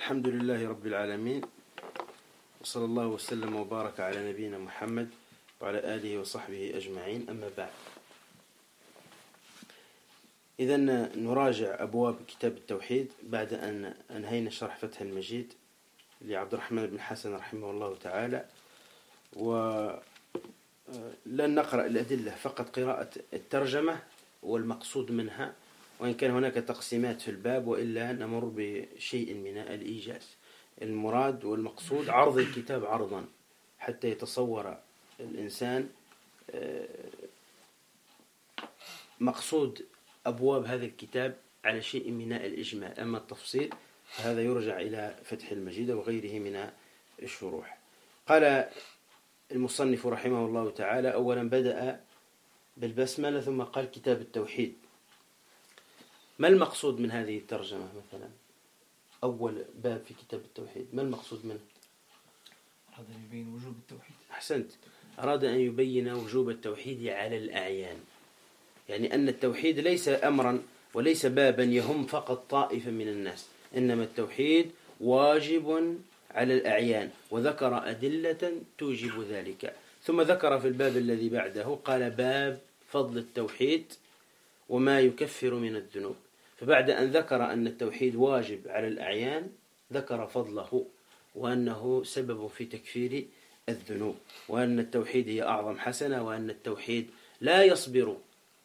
الحمد لله رب العالمين، وصلى الله وسلم وبارك على نبينا محمد وعلى آله وصحبه أجمعين. أما بعد، إذن نراجع أبواب كتاب التوحيد بعد أن أنهينا شرح فتح المجيد لعبد الرحمن بن حسن رحمه الله تعالى، ولن نقرأ الأدلة، فقط قراءة الترجمة والمقصود منها، وإن كان هناك تقسيمات في الباب، وإلا نمر بشيء من الإيجاز. المراد والمقصود عرض الكتاب عرضا حتى يتصور الإنسان مقصود أبواب هذا الكتاب على شيء من الإجمال. أما التفصيل هذا يرجع إلى فتح المجيد وغيره من الشروح. قال المصنف رحمه الله تعالى: أولا بدأ بالبسملة ثم قال كتاب التوحيد. ما المقصود من هذه الترجمة؟ مثلا أول باب في كتاب التوحيد، ما المقصود منه؟ أراد أن يبين وجوب التوحيد. أحسنت، أراد أن يبين وجوب التوحيد على الأعيان، يعني أن التوحيد ليس أمرا وليس بابا يهم فقط طائفة من الناس، إنما التوحيد واجب على الأعيان، وذكر أدلة توجب ذلك. ثم ذكر في الباب الذي بعده قال: باب فضل التوحيد وما يكفر من الذنوب. فبعد أن ذكر أن التوحيد واجب على الأعيان ذكر فضله، وأنه سبب في تكفير الذنوب، وأن التوحيد هي أعظم حسنة، وأن التوحيد لا يصبر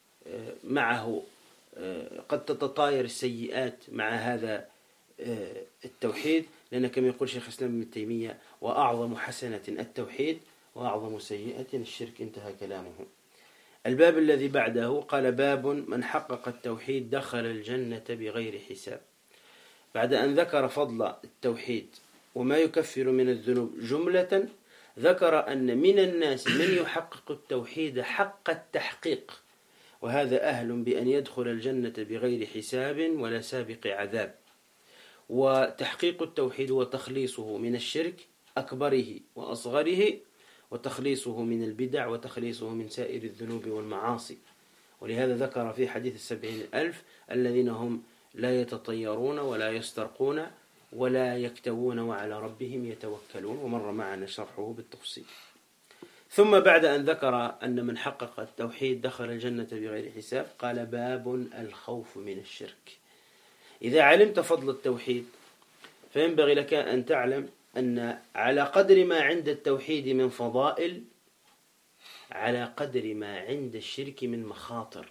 معه، قد تتطاير السيئات مع هذا التوحيد، لأن كما يقول شيخ الإسلام ابن تيمية: وأعظم حسنة التوحيد وأعظم سيئة الشرك. انتهى كلامه. الباب الذي بعده قال: باب من حقق التوحيد دخل الجنة بغير حساب. بعد أن ذكر فضل التوحيد وما يكفر من الذنوب جملة، ذكر أن من الناس من يحقق التوحيد حق التحقيق، وهذا أهل بأن يدخل الجنة بغير حساب ولا سابق عذاب. وتحقيق التوحيد وتخليصه من الشرك أكبره وأصغره، وتخليصه من البدع، وتخليصه من سائر الذنوب والمعاصي. ولهذا ذكر في حديث 70,000 الذين هم لا يتطيرون ولا يسترقون ولا يكتوون وعلى ربهم يتوكلون، ومر معنا شرحه بالتفصيل. ثم بعد أن ذكر أن من حقق التوحيد دخل الجنة بغير حساب قال: باب الخوف من الشرك. إذا علمت فضل التوحيد فينبغي لك أن تعلم أن على قدر ما عند التوحيد من فضائل، على قدر ما عند الشرك من مخاطر.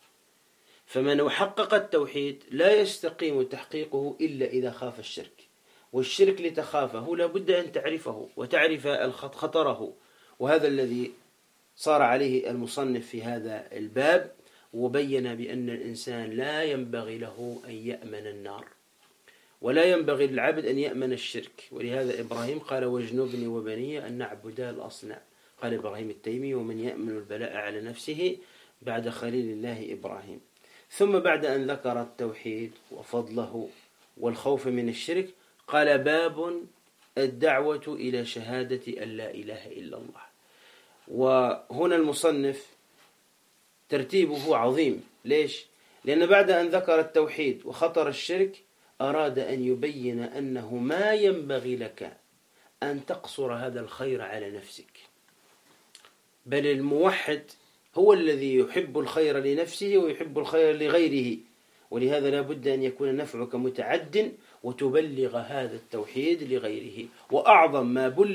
فمن حقق التوحيد لا يستقيم تحقيقه إلا إذا خاف الشرك، والشرك لتخافه لابد أن تعرفه وتعرف خطره، وهذا الذي صار عليه المصنف في هذا الباب، وبين بأن الإنسان لا ينبغي له أن يأمن النار، ولا ينبغي للعبد أن يأمن الشرك. ولهذا إبراهيم قال: واجنبني وبني أن نعبد الأصنام. قال إبراهيم التيمي: ومن يأمن البلاء على نفسه بعد خليل الله إبراهيم. ثم بعد أن ذكر التوحيد وفضله والخوف من الشرك قال: باب الدعوة إلى شهادة أن لا إله إلا الله. وهنا المصنف ترتيبه عظيم. ليش؟ لأن بعد أن ذكر التوحيد وخطر الشرك أراد أن يبين أنه ما ينبغي لك أن تقصر هذا الخير على نفسك، بل الموحد هو الذي يحب الخير لنفسه ويحب الخير لغيره، ولهذا لا بد أن يكون نفعك متعد وتبلغ هذا التوحيد لغيره. وأعظم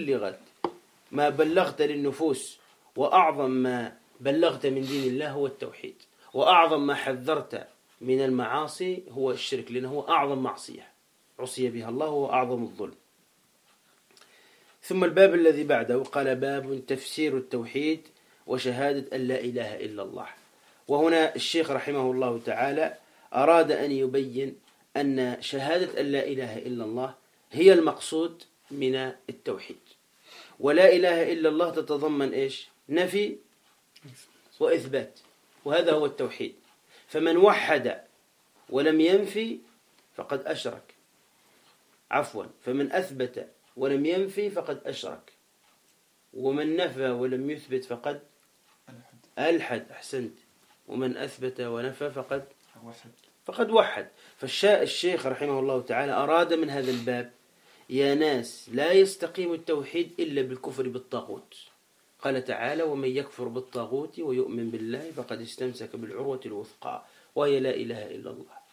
ما بلغت للنفوس، وأعظم ما بلغت من دين الله هو التوحيد، وأعظم ما حذرت من المعاصي هو الشرك، لأنه هو أعظم معصية عصي بها الله، وهو أعظم الظلم. ثم الباب الذي بعده قال: باب تفسير التوحيد وشهادة أن لا إله إلا الله. وهنا الشيخ رحمه الله تعالى أراد أن يبين أن شهادة أن لا إله إلا الله هي المقصود من التوحيد. ولا إله إلا الله تتضمن إيش؟ نفي وإثبات، وهذا هو التوحيد. فمن وحد ولم ينفي فقد أشرك، فمن أثبت ولم ينفي فقد أشرك، ومن نفى ولم يثبت فقد ألحد. أحسنت. ومن أثبت ونفى فقد وحد. فالشيخ رحمه الله تعالى أراد من هذا الباب يا ناس لا يستقيم التوحيد إلا بالكفر بالطاغوت. قال تعالى: ومن يكفر بالطاغوت ويؤمن بالله فقد استمسك بالعروة الوثقى وهي لا إله إلا الله.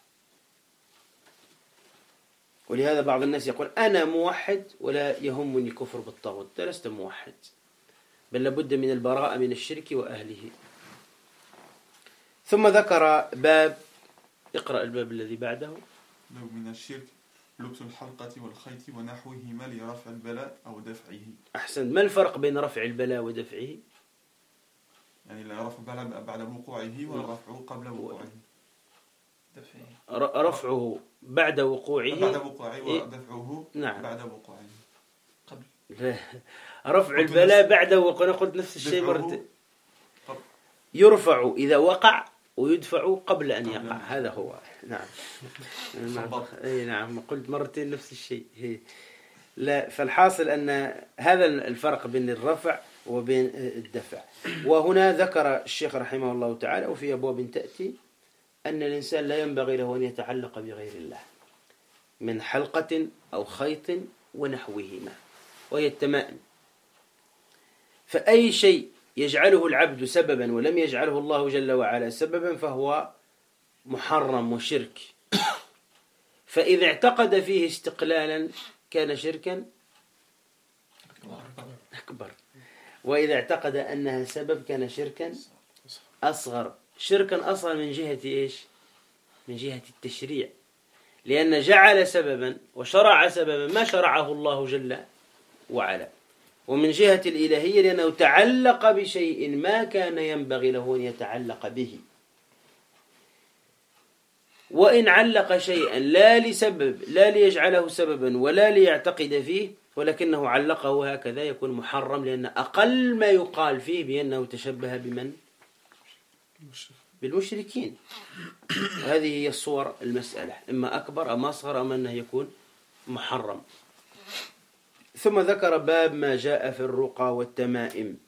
ولهذا بعض الناس يقول: أنا موحد ولا يهمني الكفر بالطاغوت. لست موحد، بل لابد من البراءة من الشرك وأهله. ثم ذكر باب، اقرأ الباب الذي بعده. لو من الشرك لبس الحلقة والخيط ونحوهما لرفع البلاء أو دفعه. أحسن. ما الفرق بين رفع البلاء ودفعه؟ يعني لا رفع البلاء بعد وقوعه ولا رفعه قبل وقوعه. رفعه بعد وقوعه ودفعه نعم. بعد وقوعه قبل. رفع البلاء بعد وقوع، أنا قلت نفس الشيء مرتين. يرفع إذا وقع ويدفع قبل أن يقع. هذا هو. نعم. نعم قلت مرتين نفس الشيء. لا، فالحاصل أن هذا الفرق بين الرفع وبين الدفع. وهنا ذكر الشيخ رحمه الله تعالى وفي أبواب تأتي أن الإنسان لا ينبغي له أن يتعلق بغير الله من حلقة أو خيط ونحوهما، وهي التمائم. فأي شيء يجعله العبد سببا ولم يجعله الله جل وعلا سببا فهو محرم وشرك. فإذا اعتقد فيه استقلالا كان شركا أكبر، وإذا اعتقد أنها سبب كان شركا أصغر. شركا أصغر من جهة إيش؟ من جهة التشريع، لأن جعل سببا وشرع سببا ما شرعه الله جل وعلا. ومن جهة الإلهية لأنه تعلق بشيء ما كان ينبغي له أن يتعلق به. وإن علق شيئا لا لسبب، لا ليجعله سببا ولا ليعتقد فيه، ولكنه علقه هكذا، يكون محرم، لأن أقل ما يقال فيه بأنه تشبه بمن؟ بالمشركين. هذه هي الصور المسألة، إما أكبر أم أصغر أم أنه يكون محرم. ثم ذكر باب ما جاء في الرقى والتمائم.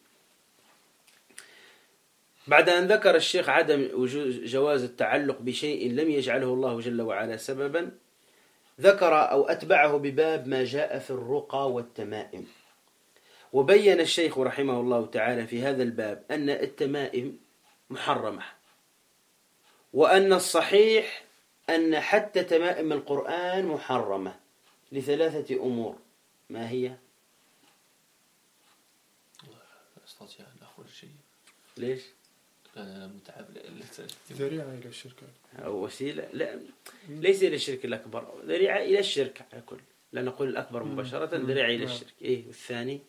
بعد أن ذكر الشيخ عدم جواز التعلق بشيء لم يجعله الله جل وعلا سببا، ذكر أو أتبعه بباب ما جاء في الرقى والتمائم. وبين الشيخ رحمه الله تعالى في هذا الباب أن التمائم محرمة، وأن الصحيح أن حتى تمائم القرآن محرمة لثلاثة أمور. ما هي؟ لا أستطيع أن أقول شيء. ليش؟ متعب. ذريعة إلى الشرك أو وسيلة؟ لا، ليس إلى الشرك الأكبر، ذريعة إلى الشرك على كل. لا نقول الأكبر مباشرة، ذريعة إلى الشرك. إيه والثاني؟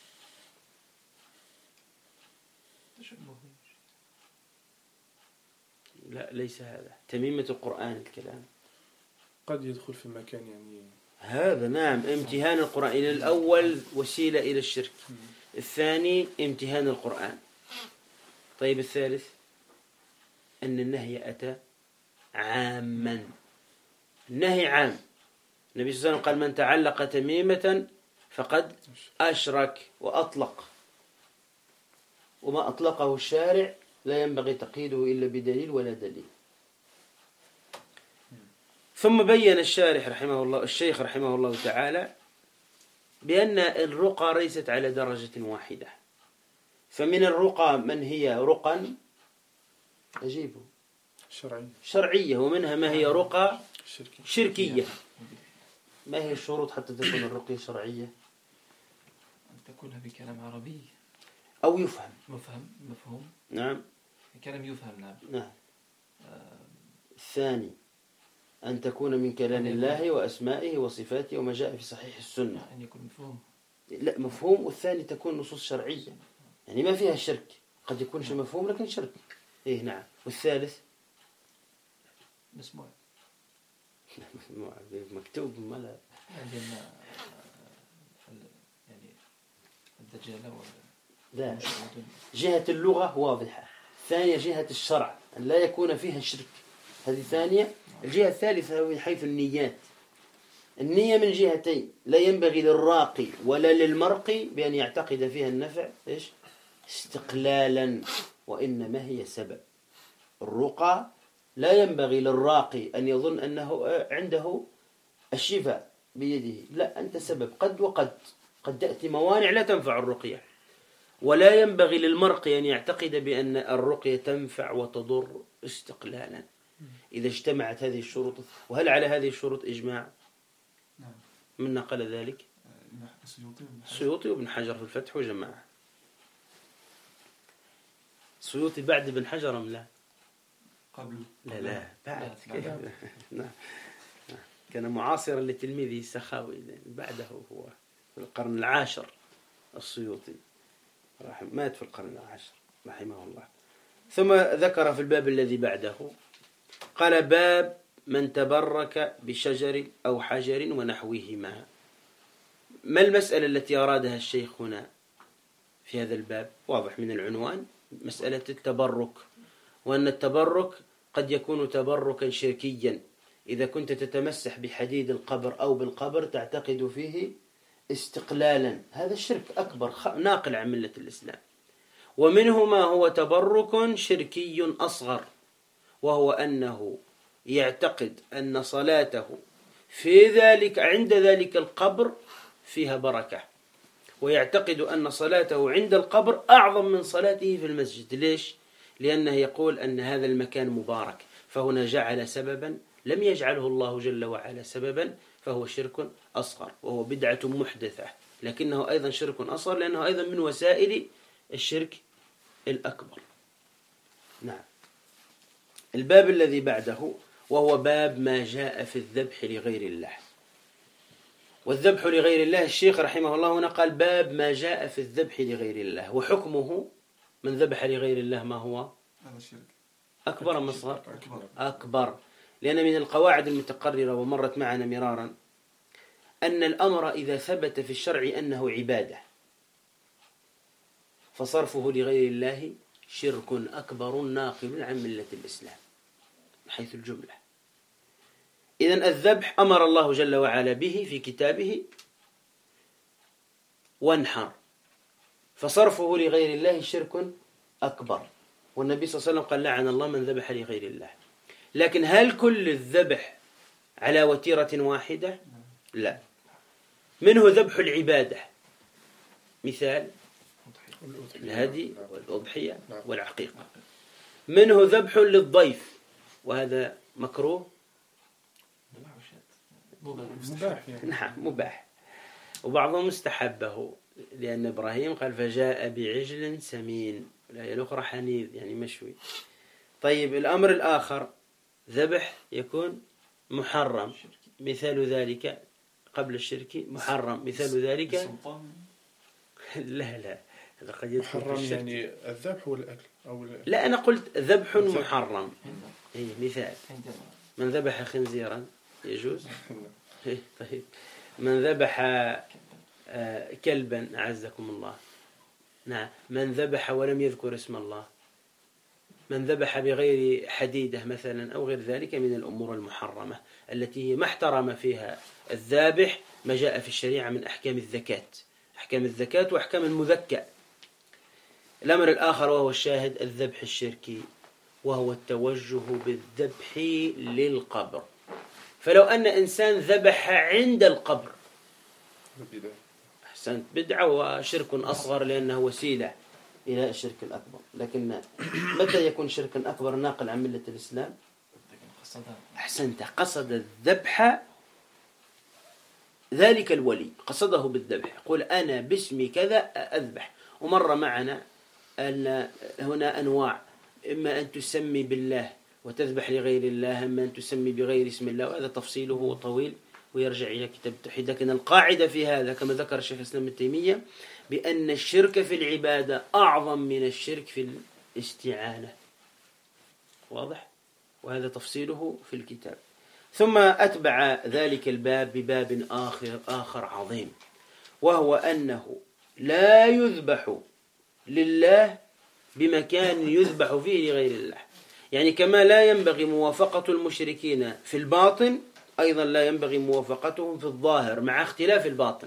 لا ليس هذا تميمة القرآن الكلام. قد يدخل في مكان يعني هذا نعم امتهان القرآن. إلى الأول وسيلة إلى الشرك، الثاني امتهان القرآن. طيب الثالث أن النهي أتى عاما. النهي عام. النبي صلى الله عليه وسلم قال: من تعلق تميمة فقد أشرك، وأطلق. وما أطلقه الشارع لا ينبغي تقييده إلا بدليل ولا دليل. ثم بين الشارح رحمه الله، الشيخ رحمه الله تعالى، بأن الرقى ليست على درجة واحدة. فمن الرقى من هي رقى أجيبه شرعية، ومنها ما هي رقى شركية. ما هي الشروط حتى تكون الرقية شرعية؟ أن تكون بكلام عربي أو يفهم. مفهوم. نعم. كلام يفهم. نعم. الثاني أن تكون من كلام الله وأسمائه وصفاته وما جاء في صحيح السنة. أن يكون مفهوم. لا مفهوم. والثاني تكون نصوص شرعية، يعني ما فيها شرك. قد يكون شيء مفهوم لكن شرك. إيه نعم. والثالث مسموع. مكتوب ما لا يعني الدجالة لا. جهة اللغة واضحة. ثانية جهة الشرع أن لا يكون فيها شرك، هذه ثانية. الجهة الثالثة من حيث النيات. النية من جهتين، لا ينبغي للراقي ولا للمرقي بأن يعتقد فيها النفع إيش؟ استقلالا، وإنما هي سبب. الرقى لا ينبغي للراقي أن يظن أنه عنده الشفاء بيده، لا، أنت سبب. قد وقد تأتي موانع لا تنفع الرقية، ولا ينبغي للمرقي أن يعتقد بأن الرقية تنفع وتضر استقلالا إذا اجتمعت هذه الشروط. وهل على هذه الشروط إجماع؟ نعم. من نقل ذلك؟ السيوطي وابن حجر في الفتح وجماعة. السيوطي بعد ابن حجر أم لا؟ قبل. لا بعد. نعم. كان معاصرا لتلميذه السخاوي، بعده هو في القرن العاشر. السيوطي مات في القرن العاشر رحمه الله. ثم ذكر في الباب الذي بعده قال: باب من تبرك بشجر أو حجر ونحوهما. ما المسألة التي أرادها الشيخ هنا في هذا الباب؟ واضح من العنوان، مسألة التبرك، وأن التبرك قد يكون تبركا شركيا. إذا كنت تتمسح بحديد القبر أو بالقبر تعتقد فيه استقلالا، هذا الشرك أكبر ناقل عن ملة الإسلام. ومنه ما هو تبرك شركي أصغر، وهو أنه يعتقد أن صلاته في ذلك عند ذلك القبر فيها بركة، ويعتقد أن صلاته عند القبر أعظم من صلاته في المسجد. ليش؟ لأنه يقول أن هذا المكان مبارك، فهنا جعل سببا لم يجعله الله جل وعلا سببا، فهو شرك أصغر، وهو بدعة محدثة، لكنه أيضا شرك أصغر لأنه أيضا من وسائل الشرك الأكبر. نعم. الباب الذي بعده وهو باب ما جاء في الذبح لغير الله. والذبح لغير الله، الشيخ رحمه الله هنا قال: باب ما جاء في الذبح لغير الله. وحكمه من ذبح لغير الله ما هو؟ هذا الشرك أكبر أم أصغر؟ أكبر. لأن من القواعد المتقررة ومرت معنا مرارا أن الأمر إذا ثبت في الشرع أنه عبادة فصرفه لغير الله شرك أكبر ناقل عن ملة الإسلام من حيث الجملة. إذن الذبح أمر الله جل وعلا به في كتابه: وانحر، فصرفه لغير الله شرك أكبر. والنبي صلى الله عليه وسلم قال: لعن الله من ذبح لغير الله. لكن هل كل الذبح على وتيرة واحدة؟ لا. منه ذبح العبادة، مثال الهدي والأضحية والعقيقة. منه ذبح للضيف، وهذا مكروه، مباح يعني. نعم مباح، وبعضهم استحبه، لأن إبراهيم قال: فجاء بعجل سمين، الآية الأخرى حنيذ يعني مشوي. طيب الأمر الآخر ذبح يكون محرم، مثال ذلك قبل الشرك محرم، مثال ذلك لا هذا قد يدخل في محرم الشرك. يعني الذبح والأكل أو لا، أنا قلت ذبح محرم. هي مثال: من ذبح خنزيرا يجوز. طيب من ذبح كلبا أعزكم الله. نعم. من ذبح ولم يذكر اسم الله، من ذبح بغير حديدة مثلا أو غير ذلك من الأمور المحرمة التي هي ما احترم فيها الذابح ما جاء في الشريعة من أحكام الزكاة، أحكام الزكاة وأحكام المذكى. الأمر الآخر وهو الشاهد الذبح الشركي، وهو التوجه بالذبح للقبر. فلو أن إنسان ذبح عند القبر، أحسنت، بدعة وشرك أصغر لأنه وسيلة إلى الشرك الأكبر. لكن متى يكون شركا أكبر ناقل عن ملة الإسلام؟ أحسنت، قصد الذبح ذلك الولي، قصده بالذبح، يقول: أنا باسم كذا أذبح. ومر معنا أن هنا أنواع: إما أن تسمي بالله وتذبح لغير الله، أما أن تسمي بغير اسم الله، وهذا تفصيله طويل ويرجع إلى كتاب التوحيد. لكن القاعدة في هذا كما ذكر الشيخ الإسلام ابن تيمية بأن الشرك في العبادة أعظم من الشرك في الاستعانة. واضح؟ وهذا تفصيله في الكتاب. ثم أتبع ذلك الباب بباب آخر عظيم، وهو أنه لا يذبح لله بمكان يذبح فيه لغير الله. يعني كما لا ينبغي موافقة المشركين في الباطن، أيضا لا ينبغي موافقتهم في الظاهر مع اختلاف الباطن.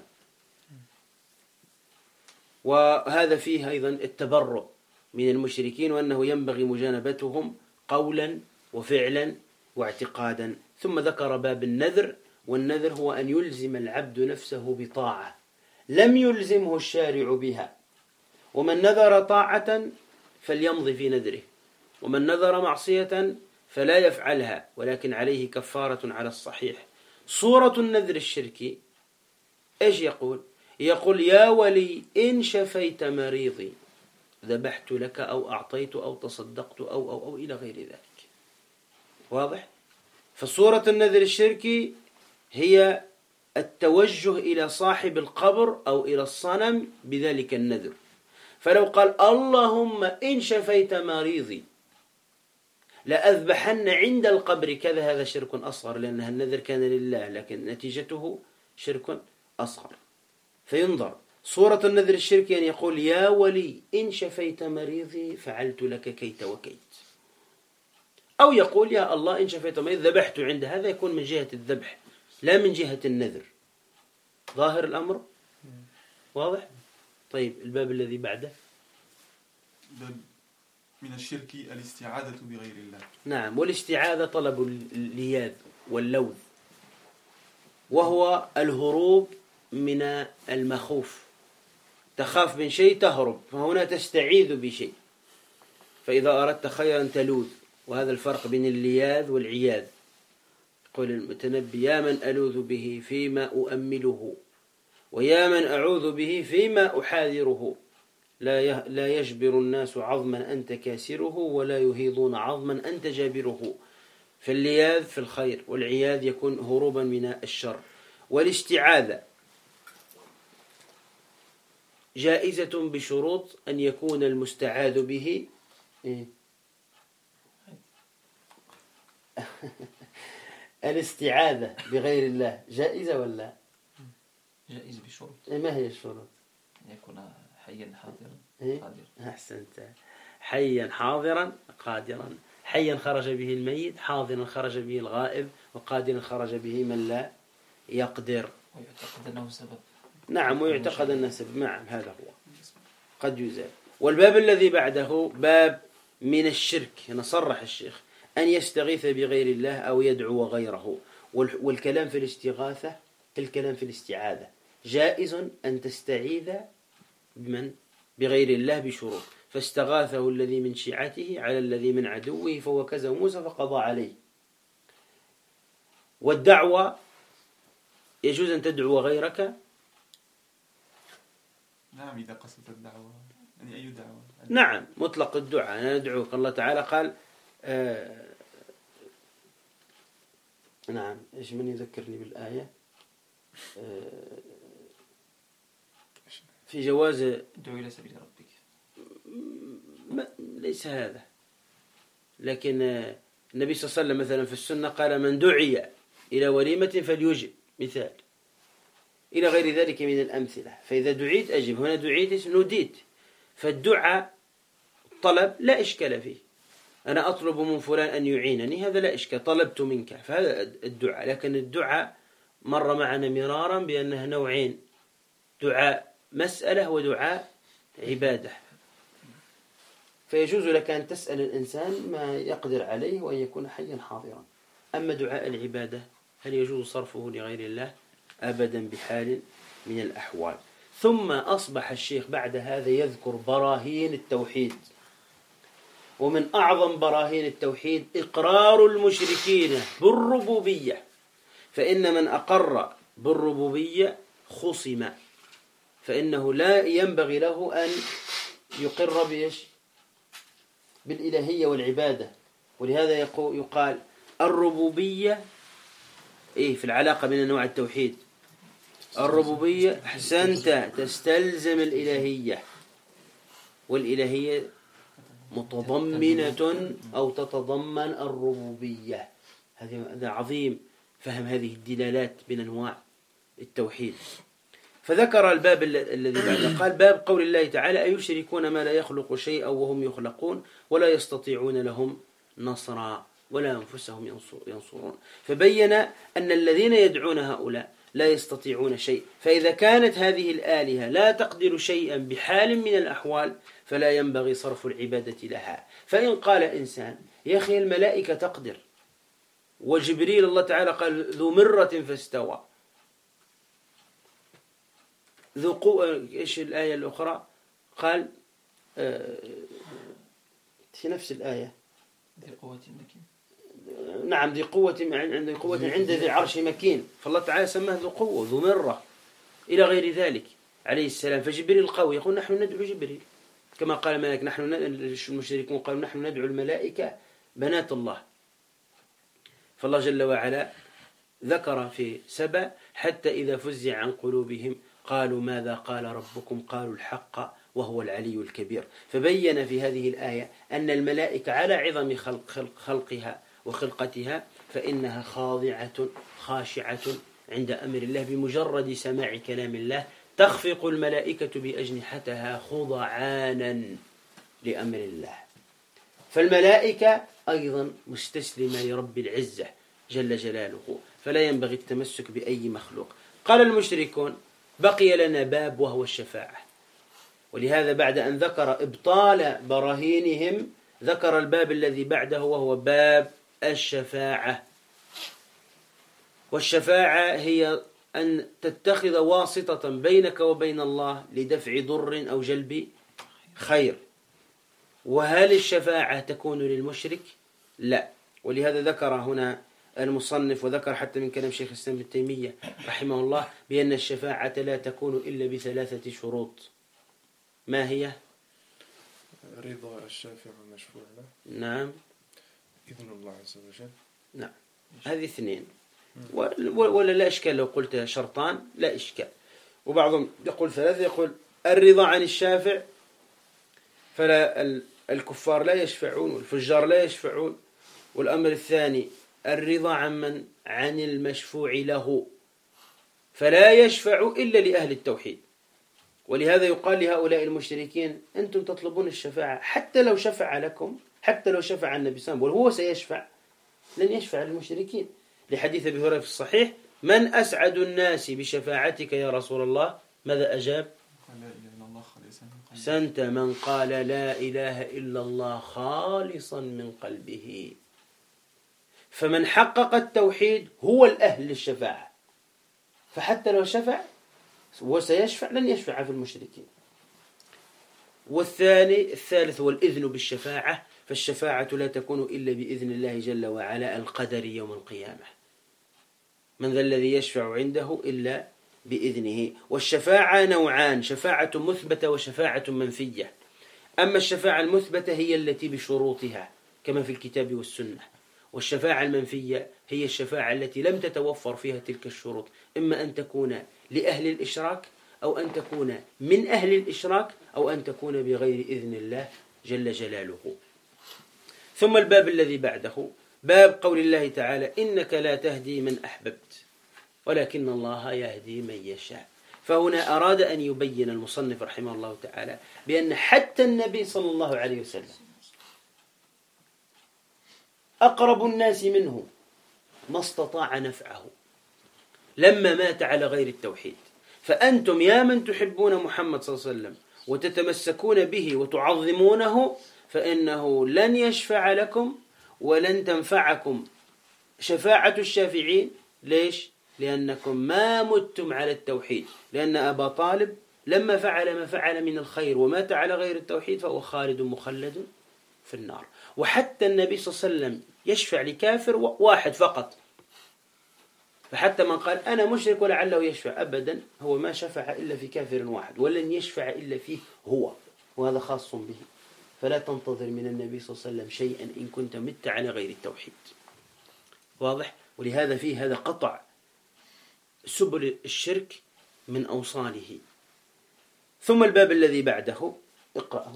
وهذا فيه أيضا التبرؤ من المشركين، وأنه ينبغي مجانبتهم قولا وفعلا واعتقادا. ثم ذكر باب النذر، والنذر هو أن يلزم العبد نفسه بطاعة لم يلزمه الشارع بها. ومن نذر طاعة فليمضي في نذره، ومن نذر معصية فلا يفعلها، ولكن عليه كفارة على الصحيح. صورة النذر الشركي إيش يقول؟ يقول يا ولي إن شفيت مريضي ذبحت لك أو أعطيت أو تصدقت أو إلى غير ذلك. واضح؟ فصورة النذر الشركي هي التوجه إلى صاحب القبر أو إلى الصنم بذلك النذر. فلو قال اللهم إن شفيت مريضي لأذبحن عند القبر كذا، هذا شرك أصغر، لأن النذر كان لله لكن نتيجته شرك أصغر. فينظر صورة النذر الشركي أن يقول يا ولي إن شفيت مريضي فعلت لك كيت وكيت، أو يقول يا الله إن شفيت مريض ذبحت عند، هذا يكون من جهة الذبح لا من جهة النذر. ظاهر الأمر؟ واضح؟ طيب الباب الذي بعده. باب من الشرك الاستعاذة بغير الله. نعم، والاستعاذة طلب اللياذ واللوذ، وهو الهروب من المخوف. تخاف من شيء تهرب، فهنا تستعيذ بشيء. فإذا أردت خيرا تلوذ، وهذا الفرق بين اللياذ والعياذ. يقول المتنبي يا من ألوذ به فيما أؤمله، ويا من أعوذ به فيما أحاذره. لا يجبر الناس عظما أنت كاسره، ولا يهيضون عظما أنت جابره. فاللياذ في الخير، والعياذ يكون هروبا من الشر. والاستعاذة جائزة بشروط أن يكون المستعاذ به الاستعاذة بغير الله جائزة ولا؟ جائز بشروط. ما هي الشروط؟ يكون حيا حاضرا قادرا. أحسنت. حيا حاضرا قادرا. حيا خرج به الميت، حاضرا خرج به الغائب، وقادرا خرج به من لا يقدر. ويعتقد أنه سبب. نعم، ويعتقد أنه سبب. نعم، هذا هو قد يزال. والباب الذي بعده باب من الشرك. هنا صرح الشيخ أن يستغيث بغير الله أو يدعو غيره. والكلام في الاستغاثة كالكلام في الاستعاذة، جائز أن تستعيذ بغير الله بشروط. فاستغاثه الذي من شيعته على الذي من عدوه فوكزه موسى فقضى عليه. والدعوة يجوز أن تدعو غيرك. نعم، إذا قصدت الدعوة يعني أي دعوة. نعم، مطلق الدعاء. أنا أدعوك. الله تعالى قال نعم، إيش من يذكرني بالآية في جواز ادعو إلى سبيل ربك. ليس هذا، لكن النبي صلى الله عليه وسلم مثلا في السنة قال من دعي إلى وليمة فليجب، مثال، إلى غير ذلك من الأمثلة. فإذا دعيت أجب. هنا دعيت نديت. فالدعاء طلب لا إشكال فيه. أنا أطلب من فلان أن يعينني، هذا لا إشكال، طلبت منك، فهذا الدعاء. لكن الدعاء مر معنا مرارا بأنها نوعين: دعاء مسألة ودعاء عبادة. فيجوز لك أن تسأل الإنسان ما يقدر عليه وأن يكون حيا حاضرا. أما دعاء العبادة هل يجوز صرفه لغير الله؟ أبدا بحال من الأحوال. ثم أصبح الشيخ بعد هذا يذكر براهين التوحيد. ومن أعظم براهين التوحيد إقرار المشركين بالربوبية. فإن من أقر بالربوبية خصم، فإنه لا ينبغي له أن يقر بالإلهية والعبادة. ولهذا يقال الربوبية في العلاقة بين أنواع التوحيد. الربوبية أحسنت تستلزم الإلهية، والإلهية متضمنة أو تتضمن الربوبية. هذا عظيم فهم هذه الدلالات بين أنواع التوحيد. فذكر الباب الذي بعده، قال باب قول الله تعالى أيشركون ما لا يخلق شيئا وهم يخلقون ولا يستطيعون لهم نصرا ولا أنفسهم ينصرون. فبين أن الذين يدعون هؤلاء لا يستطيعون شيء. فإذا كانت هذه الآلهة لا تقدر شيئا بحال من الأحوال فلا ينبغي صرف العبادة لها. فإن قال إنسان يا أخي الملائكة تقدر، وجبريل الله تعالى قال ذو مرة فاستوى، ذو قوة. إيش الآية الأخرى؟ قال في نفس الآية ذي قوة مكين. نعم ذي قوة عند ذي العرش مكين، فالله تعالى سماه ذو قوة ذو مرة إلى غير ذلك عليه السلام. فجبريل قوي، يقول نحن ندعو جبريل كما قال مالك، نحن المشركون قالوا نحن ندعو الملائكة بنات الله. فالله جل وعلا ذكر في سبأ حتى إذا فزع عن قلوبهم قالوا ماذا قال ربكم قالوا الحق وهو العلي الكبير. فبين في هذه الآية أن الملائكة على عظم خلقها وخلقتها فإنها خاضعة خاشعة عند أمر الله، بمجرد سماع كلام الله تخفق الملائكة بأجنحتها خضعانا لأمر الله. فالملائكة أيضا مستسلمة لرب العزة جل جلاله، فلا ينبغي التمسك بأي مخلوق. قال المشركون بقي لنا باب وهو الشفاعة، ولهذا بعد أن ذكر إبطال براهينهم ذكر الباب الذي بعده وهو باب الشفاعة. والشفاعة هي أن تتخذ واسطة بينك وبين الله لدفع ضر أو جلب خير. وهل الشفاعة تكون للمشرك؟ لا. ولهذا ذكر هنا المصنف وذكر حتى من كلام شيخ الإسلام ابن تيمية رحمه الله بأن الشفاعة لا تكون إلا بثلاثة شروط. ما هي؟ رضا الشافع المشفوع له. نعم. إذن الله عز وجل. نعم، هذه اثنين. ولا لا إشكال لو قلت شرطان لا إشكال. وبعضهم يقول ثلاثة، يقول الرضا عن الشافع، فلا الكفار لا يشفعون والفجار لا يشفعون. والأمر الثاني الرضا عن المشفوع له، فلا يشفع إلا لأهل التوحيد. ولهذا يقال لهؤلاء المشركين أنتم تطلبون الشفاعة حتى لو شفع لكم، حتى لو شفع النبي صلى الله عليه وسلم وهو سيشفع لن يشفع للمشركين، لحديث أبي هريرة في الصحيح من أسعد الناس بشفاعتك يا رسول الله؟ ماذا أجاب؟ سنت من قال لا إله إلا الله خالصا من قلبه. فمن حقق التوحيد هو الأهل للشفاعة، فحتى لو شفع وسيشفع لن يشفع في المشركين. الثالث هو الإذن بالشفاعة، فالشفاعة لا تكون إلا بإذن الله جل وعلا القدري يوم القيامة. من ذا الذي يشفع عنده إلا بإذنه. والشفاعة نوعان، شفاعة مثبتة وشفاعة منفية. أما الشفاعة المثبتة هي التي بشروطها كما في الكتاب والسنة، والشفاعة المنفية هي الشفاعة التي لم تتوفر فيها تلك الشروط، إما أن تكون لأهل الإشراك أو أن تكون من أهل الإشراك أو أن تكون بغير إذن الله جل جلاله. ثم الباب الذي بعده باب قول الله تعالى إنك لا تهدي من أحببت ولكن الله يهدي من يشاء. فهنا أراد أن يبين المصنف رحمه الله تعالى بأن حتى النبي صلى الله عليه وسلم أقرب الناس منه ما استطاع نفعه لما مات على غير التوحيد. فأنتم يا من تحبون محمد صلى الله عليه وسلم وتتمسكون به وتعظمونه فإنه لن يشفع لكم ولن تنفعكم شفاعة الشافعين. ليش؟ لأنكم ما متم على التوحيد، لأن أبا طالب لما فعل ما فعل من الخير ومات على غير التوحيد فهو خالد مخلد في النار. وحتى النبي صلى الله عليه وسلم يشفع لكافر واحد فقط، فحتى من قال أنا مشرك ولعله يشفع أبدا هو ما شفع إلا في كافر واحد ولن يشفع إلا فيه هو، وهذا خاص به. فلا تنتظر من النبي صلى الله عليه وسلم شيئا إن كنت مت على غير التوحيد. واضح؟ ولهذا فيه هذا قطع سبل الشرك من أوصاله. ثم الباب الذي بعده اقرأه.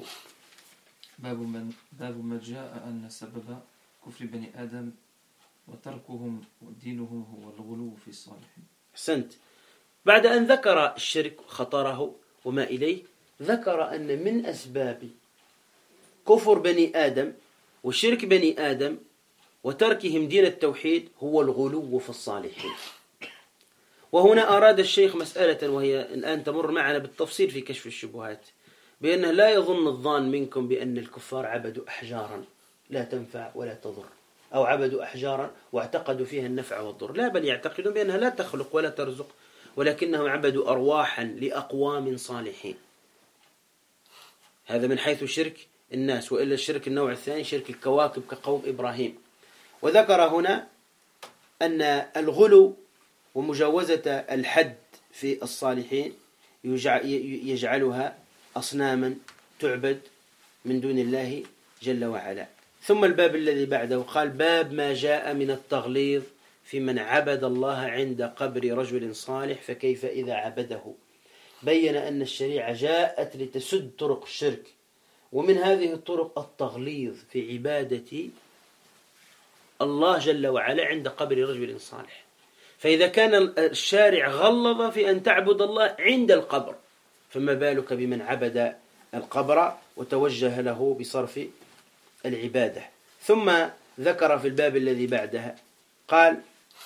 باب ما جاء أن سبب كفر بني آدم وتركهم ودينهم هو الغلو في الصالحين. أحسنت. بعد أن ذكر الشرك خطره وما إليه ذكر أن من أسباب كفر بني آدم وشرك بني آدم وتركهم دين التوحيد هو الغلو في الصالحين. وهنا أراد الشيخ مسألة وهي الآن تمر معنا بالتفصيل في كشف الشبهات، بأنه لا يظن الظان منكم بأن الكفار عبدوا أحجارا لا تنفع ولا تضر. أو عبدوا أحجارا واعتقدوا فيها النفع والضر، لا، بل يعتقدون بأنها لا تخلق ولا ترزق، ولكنهم عبدوا أرواحا لأقوام صالحين. هذا من حيث شرك الناس. وإلا الشرك النوع الثاني شرك الكواكب كقوم إبراهيم. وذكر هنا أن الغلو ومجاوزة الحد في الصالحين يجعلها أصناما تعبد من دون الله جل وعلا. ثم الباب الذي بعده قال: باب ما جاء من التغليظ في من عبد الله عند قبر رجل صالح فكيف إذا عبده. بين أن الشريعة جاءت لتسد طرق الشرك، ومن هذه الطرق التغليظ في عبادة الله جل وعلا عند قبر رجل صالح. فإذا كان الشارع غلظ في أن تعبد الله عند القبر، فما بالك بمن عبد القبر وتوجه له بصرف العبادة. ثم ذكر في الباب الذي بعدها قال: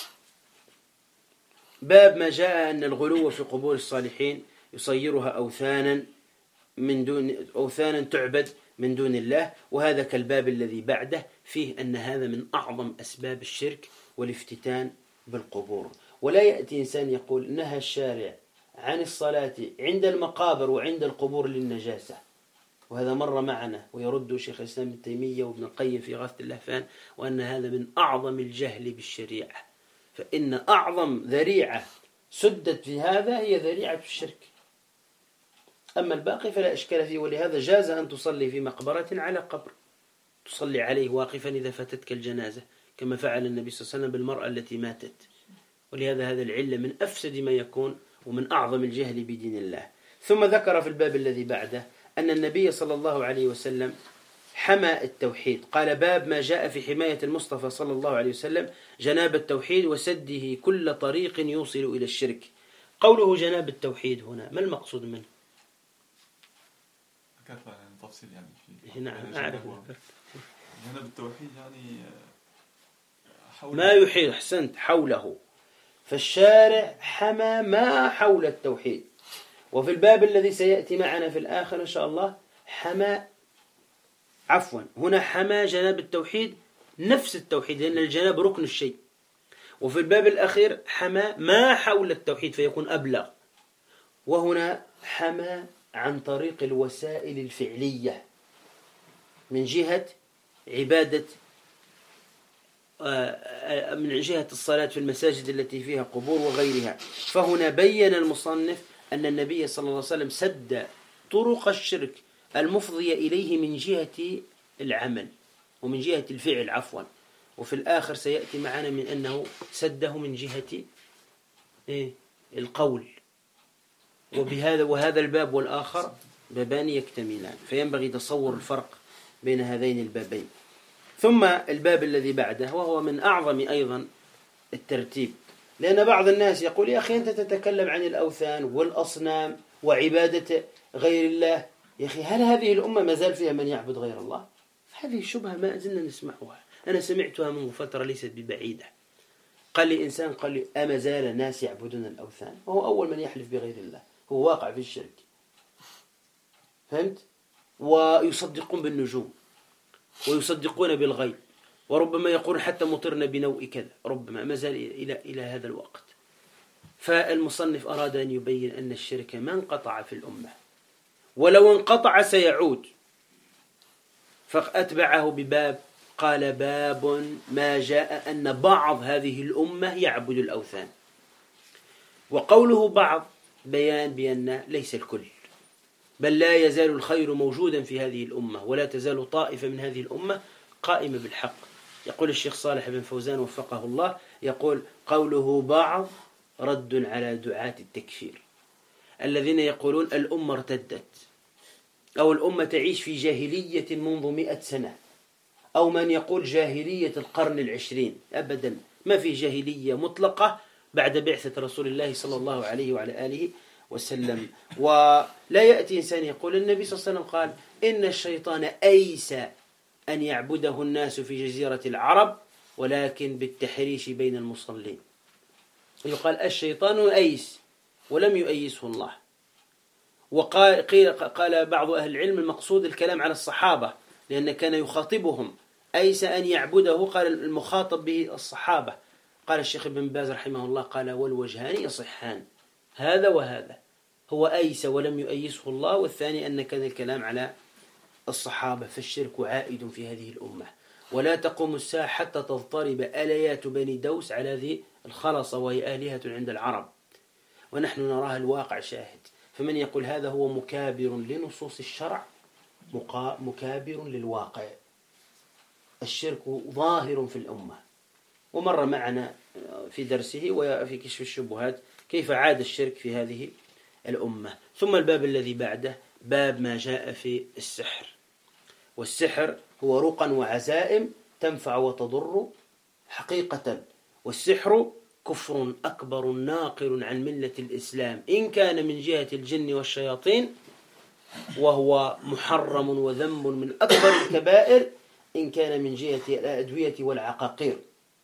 باب ما جاء أن الغلو في قبور الصالحين يصيرها أوثانا تعبد من دون الله. وهذا كالباب الذي بعده، فيه أن هذا من أعظم أسباب الشرك والافتتان بالقبور. ولا يأتي إنسان يقول نهى الشارع عن الصلاة عند المقابر وعند القبور للنجاسة، وهذا مر معنا، ويرد شيخ الإسلام ابن تيمية وابن القيم في غاثة اللهفان، وأن هذا من أعظم الجهل بالشريعة. فإن أعظم ذريعة سدت في هذا هي ذريعة الشرك. أما الباقي فلا إشكال فيه. ولهذا جاز أن تصلي في مقبرة على قبر، تصلي عليه واقفا إذا فاتتك الجنازة، كما فعل النبي صلى الله عليه وسلم بالمرأة التي ماتت. ولهذا هذا العلة من أفسد ما يكون ومن أعظم الجهل بدين الله. ثم ذكر في الباب الذي بعده أن النبي صلى الله عليه وسلم حمى التوحيد. قال: باب ما جاء في حماية المصطفى صلى الله عليه وسلم جناب التوحيد وسده كل طريق يوصل إلى الشرك. قوله جناب التوحيد هنا ما المقصود منه؟ كثر يعني تفصيل يعني في نعم أعرف. جناب التوحيد يعني حول ما يحيط، أحسنت، حوله. فالشارع حمى ما حول التوحيد. وفي الباب الذي سيأتي معنا في الآخر إن شاء الله هنا حمى جناب التوحيد نفس التوحيد، لأن الجناب ركن الشيء. وفي الباب الأخير حمى ما حول التوحيد فيكون أبلغ. وهنا حمى عن طريق الوسائل الفعلية من جهة عبادة، من جهة الصلاة في المساجد التي فيها قبور وغيرها. فهنا بين المصنف أن النبي صلى الله عليه وسلم سد طرق الشرك المفضية إليه من جهة العمل ومن جهة الفعل عفوا. وفي الآخر سيأتي معنا من أنه سده من جهة القول. وهذا الباب والآخر بابان يكتملان، فينبغي تصور الفرق بين هذين البابين. ثم الباب الذي بعده وهو من أعظم أيضا الترتيب، لأن بعض الناس يقول: يا أخي أنت تتكلم عن الأوثان والأصنام وعبادة غير الله، يا أخي هل هذه الأمة ما زال فيها من يعبد غير الله؟ هذه الشبهة ما زلنا نسمعها، أنا سمعتها من فترة ليست ببعيدة. قال لي إنسان، قال لي: أما زال ناس يعبدون الأوثان؟ وهو أول من يحلف بغير الله، هو واقع في الشرك، فهمت؟ ويصدقون بالنجوم ويصدقون بالغيب، وربما يقول حتى مطرنا بنوء كذا، ربما ما زال إلى هذا الوقت. فالمصنف أراد أن يبين أن الشرك ما انقطع في الأمة، ولو انقطع سيعود، فأتبعه بباب قال: باب ما جاء أن بعض هذه الأمة يعبد الأوثان. وقوله بعض بيان بأن ليس الكل، بل لا يزال الخير موجودا في هذه الأمة، ولا تزال طائفة من هذه الأمة قائمة بالحق. يقول الشيخ صالح بن فوزان وفقه الله، يقول: قوله بعض رد على دعاة التكفير الذين يقولون الأمة ارتدت، أو الأمة تعيش في جاهلية منذ 100 سنة، أو من يقول جاهلية القرن 20. أبدا، ما في جاهلية مطلقة بعد بعثة رسول الله صلى الله عليه وعلى آله وسلم. ولا يأتي إنسان يقول النبي صلى الله عليه وسلم قال: إن الشيطان أيس أن يعبده الناس في جزيرة العرب ولكن بالتحريش بين المصلين. يقال الشيطان أيس ولم يؤيسه الله. قال بعض أهل العلم المقصود الكلام على الصحابة، لأن كان يخاطبهم أيس أن يعبده. قال المخاطب به الصحابة. قال الشيخ ابن باز رحمه الله قال والوجهان يصحان، هذا وهذا. هو أيس ولم يؤيسه الله، والثاني أن كان الكلام على الصحابة. فالشرك عائد في هذه الأمة، ولا تقوم الساعة حتى تضطرب آليات بني دوس على هذه الخلصة وهي آلهة عند العرب، ونحن نراها الواقع شاهد. فمن يقول هذا هو مكابر لنصوص الشرع مكابر للواقع. الشرك ظاهر في الأمة، ومر معنا في درسه وفي كشف الشبهات كيف عاد الشرك في هذه الأمة. ثم الباب الذي بعده باب ما جاء في السحر. والسحر هو رقى وعزائم تنفع وتضر حقيقة. والسحر كفر أكبر ناقل عن ملة الإسلام إن كان من جهة الجن والشياطين، وهو محرم وذنب من أكبر الكبائر إن كان من جهة الأدوية والعقاقير.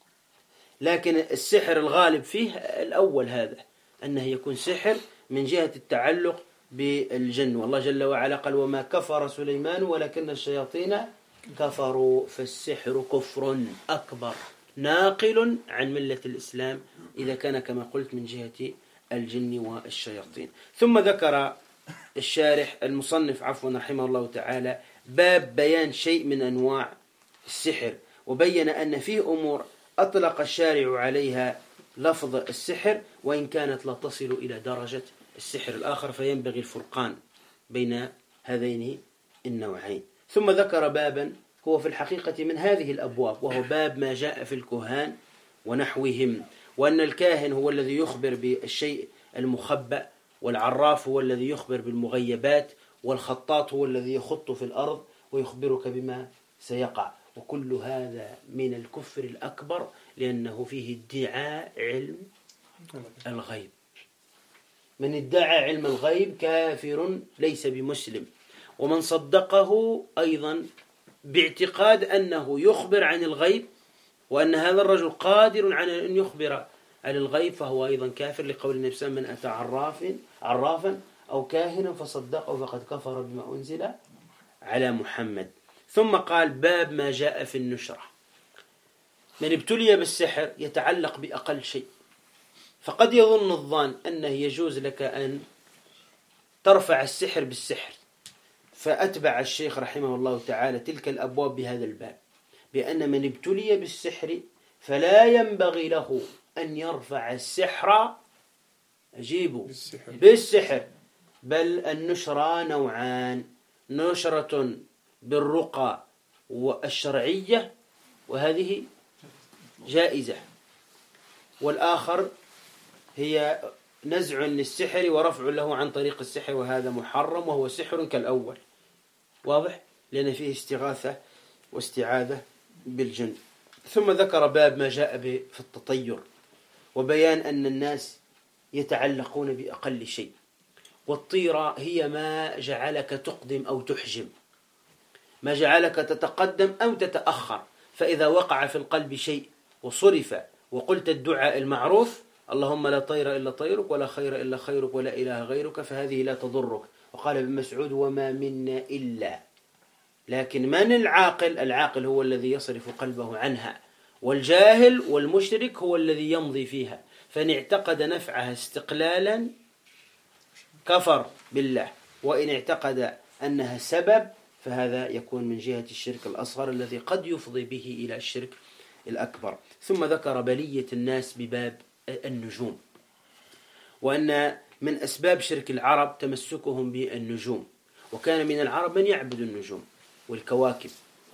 لكن السحر الغالب فيه الأول، هذا أنه يكون سحر من جهة التعلق بالجن. والله جل وعلا قال وما كفر سليمان ولكن الشياطين كفروا. فالسحر كفر أكبر ناقل عن ملة الإسلام إذا كان كما قلت من جهة الجن والشياطين. ثم ذكر الشارح المصنف رحمه الله تعالى باب بيان شيء من أنواع السحر، وبين أن فيه أمور أطلق الشارع عليها لفظ السحر وإن كانت لا تصل إلى درجة السحر الآخر، فينبغي الفرقان بين هذين النوعين. ثم ذكر بابا هو في الحقيقة من هذه الأبواب، وهو باب ما جاء في الكهان ونحوهم، وأن الكاهن هو الذي يخبر بالشيء المخبأ، والعراف هو الذي يخبر بالمغيبات، والخطاط هو الذي يخط في الأرض ويخبرك بما سيقع. وكل هذا من الكفر الأكبر لأنه فيه ادعاء علم الغيب. من ادعى علم الغيب كافر ليس بمسلم، ومن صدقه أيضا باعتقاد أنه يخبر عن الغيب وأن هذا الرجل قادر على أن يخبر عن الغيب فهو أيضا كافر، لقول النبي صلى الله عليه وسلم من أتى عرافا أو كاهنا فصدقه فقد كفر بما أنزل على محمد. ثم قال باب ما جاء في النشرة. من ابتلي بالسحر يتعلق بأقل شيء، فقد يظن الظان أنه يجوز لك أن ترفع السحر بالسحر، فأتبع الشيخ رحمه الله تعالى تلك الأبواب بهذا الباب، بأن من ابتلي بالسحر فلا ينبغي له أن يرفع السحر بالسحر، بل النشرة نوعان: نشرة بالرقى والشرعية وهذه جائزة، والآخر هي نزع للسحر ورفع له عن طريق السحر، وهذا محرم وهو سحر كالأول. واضح؟ لأن فيه استغاثة واستعاذة بالجن. ثم ذكر باب ما جاء في التطير، وبيان أن الناس يتعلقون بأقل شيء، والطيرة هي ما جعلك تقدم أو تحجم، ما جعلك تتقدم أو تتأخر. فإذا وقع في القلب شيء وصرف وقلت الدعاء المعروف اللهم لا طير إلا طيرك ولا خير إلا خيرك ولا إله غيرك، فهذه لا تضرك. وقال ابن مسعود وما منا إلا، لكن من العاقل؟ العاقل هو الذي يصرف قلبه عنها، والجاهل والمشرك هو الذي يمضي فيها، فإن اعتقد نفعها استقلالا كفر بالله، وإن اعتقد أنها سبب فهذا يكون من جهة الشرك الأصغر الذي قد يفضي به إلى الشرك الأكبر. ثم ذكر بلية الناس بباب النجوم، وأن من أسباب شرك العرب تمسكهم بالنجوم، وكان من العرب من يعبد النجوم والكواكب.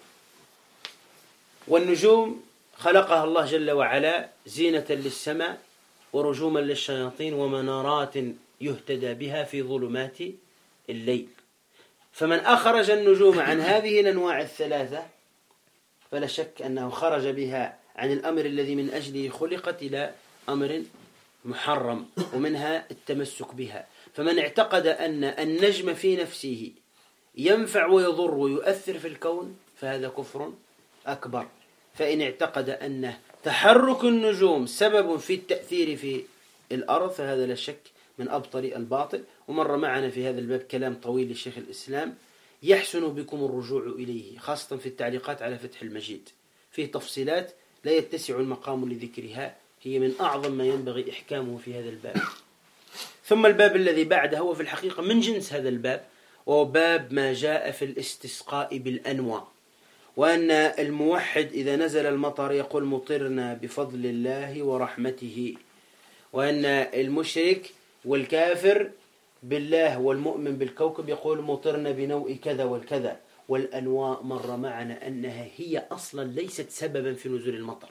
والنجوم خلقها الله جل وعلا زينة للسماء ورجوما للشياطين ومنارات يهتدى بها في ظلمات الليل. فمن أخرج النجوم عن هذه الأنواع الثلاثة فلا شك أنه خرج بها عن الأمر الذي من أجله خلقت إلى أمر محرم، ومنها التمسك بها. فمن اعتقد أن النجم في نفسه ينفع ويضر ويؤثر في الكون فهذا كفر أكبر. فإن اعتقد أن تحرك النجوم سبب في التأثير في الأرض فهذا لا شك من أبطل الباطل. ومر معنا في هذا الباب كلام طويل للشيخ الإسلام يحسن بكم الرجوع إليه، خاصة في التعليقات على فتح المجيد فيه تفصيلات لا يتسع المقام لذكرها، هي من أعظم ما ينبغي إحكامه في هذا الباب. ثم الباب الذي بعده هو في الحقيقة من جنس هذا الباب، وهو باب ما جاء في الاستسقاء بالأنواع، وأن الموحد إذا نزل المطر يقول مطرنا بفضل الله ورحمته، وأن المشرك والكافر بالله والمؤمن بالكوكب يقول مطرنا بنوء كذا والكذا. والأنواء مر معنا أنها هي أصلا ليست سببا في نزول المطر،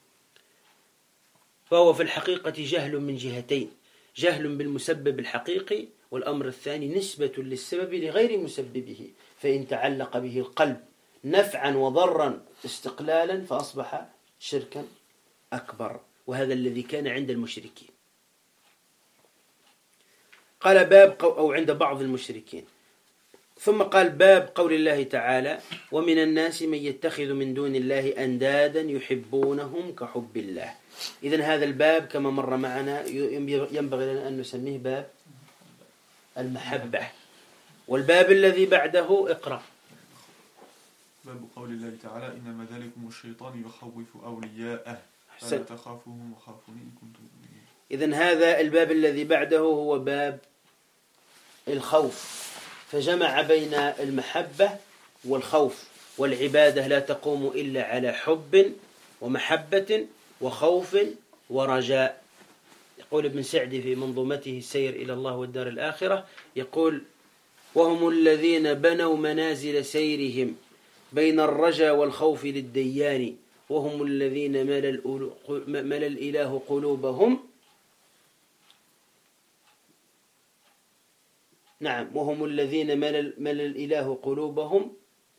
فهو في الحقيقة جهل من جهتين: جهل بالمسبب الحقيقي، والأمر الثاني نسبة للسبب لغير مسببه، فإن تعلق به القلب نفعا وضرا استقلالا فأصبح شركا أكبر، وهذا الذي كان عند المشركين. قال باب أو عند بعض المشركين. ثم قال باب قول الله تعالى: ومن الناس من يتخذ من دون الله أندادا يحبونهم كحب الله. إذن هذا الباب كما مر معنا ينبغي لنا أن نسميه باب المحبة. والباب الذي بعده اقرأ. باب قول الله تعالى: إنما ذلكم الشيطان يخوف أولياءه فلا تخافوهم وخافوني إن كنتم مؤمنين. إذن هذا الباب الذي بعده هو باب الخوف، فجمع بين المحبة والخوف، والعبادة لا تقوم إلا على حب ومحبة وخوف ورجاء. يقول ابن سعد في منظومته السير إلى الله والدار الآخرة، يقول: وهم الذين بنوا منازل سيرهم بين الرجا والخوف للديان، وهم الذين ملى الإله قلوبهم. نعم، وهم الذين ملى الإله قلوبهم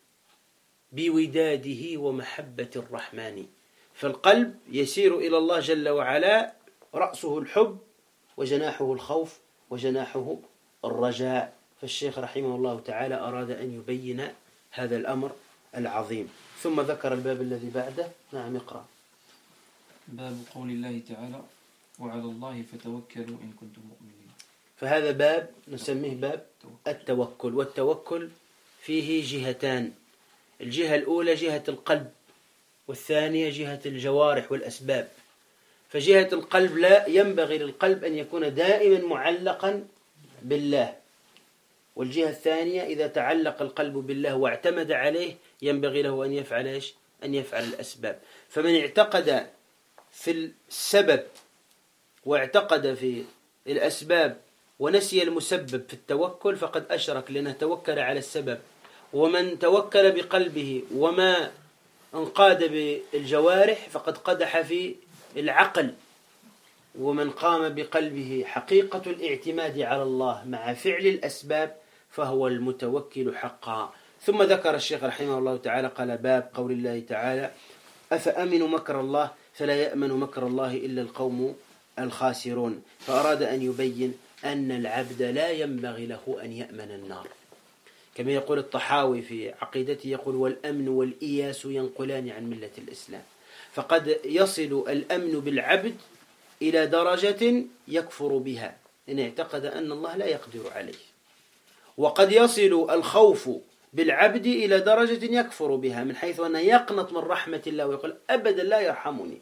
بوداده ومحبة الرحمن. فالقلب يسير إلى الله جل وعلا، رأسه الحب وجناحه الخوف وجناحه الرجاء. فالشيخ رحمه الله تعالى أراد أن يبين هذا الأمر العظيم. ثم ذكر الباب الذي بعده. نعم اقرأ. باب قول الله تعالى: وعلى الله فتوكلوا إن كنتم مؤمنين. فهذا باب نسميه باب التوكل. والتوكل فيه جهتان: الجهة الأولى جهة القلب، والثانية جهة الجوارح والأسباب. فجهة القلب لا ينبغي للقلب أن يكون دائما معلقا بالله، والجهة الثانية إذا تعلق القلب بالله واعتمد عليه ينبغي له أن يفعل إيش؟ أن يفعل الأسباب. فمن اعتقد في السبب واعتقد في الأسباب ونسي المسبب في التوكل فقد أشرك، لأنه توكل على السبب. ومن توكل بقلبه وما انقاد بالجوارح فقد قدح في العقل. ومن قام بقلبه حقيقة الاعتماد على الله مع فعل الأسباب فهو المتوكل حقا. ثم ذكر الشيخ رحمه الله تعالى قال: باب قول الله تعالى: أفأمنوا مكر الله فلا يأمن مكر الله إلا القوم الخاسرون. فأراد أن يبين أن العبد لا ينبغي له أن يأمن النار، كما يقول الطحاوي في عقيدته، يقول: والأمن والإياس ينقلان عن ملة الإسلام. فقد يصل الأمن بالعبد إلى درجة يكفر بها إن اعتقد أن الله لا يقدر عليه، وقد يصل الخوف بالعبد إلى درجة يكفر بها من حيث أنه يقنط من رحمة الله ويقول أبدا لا يرحمني،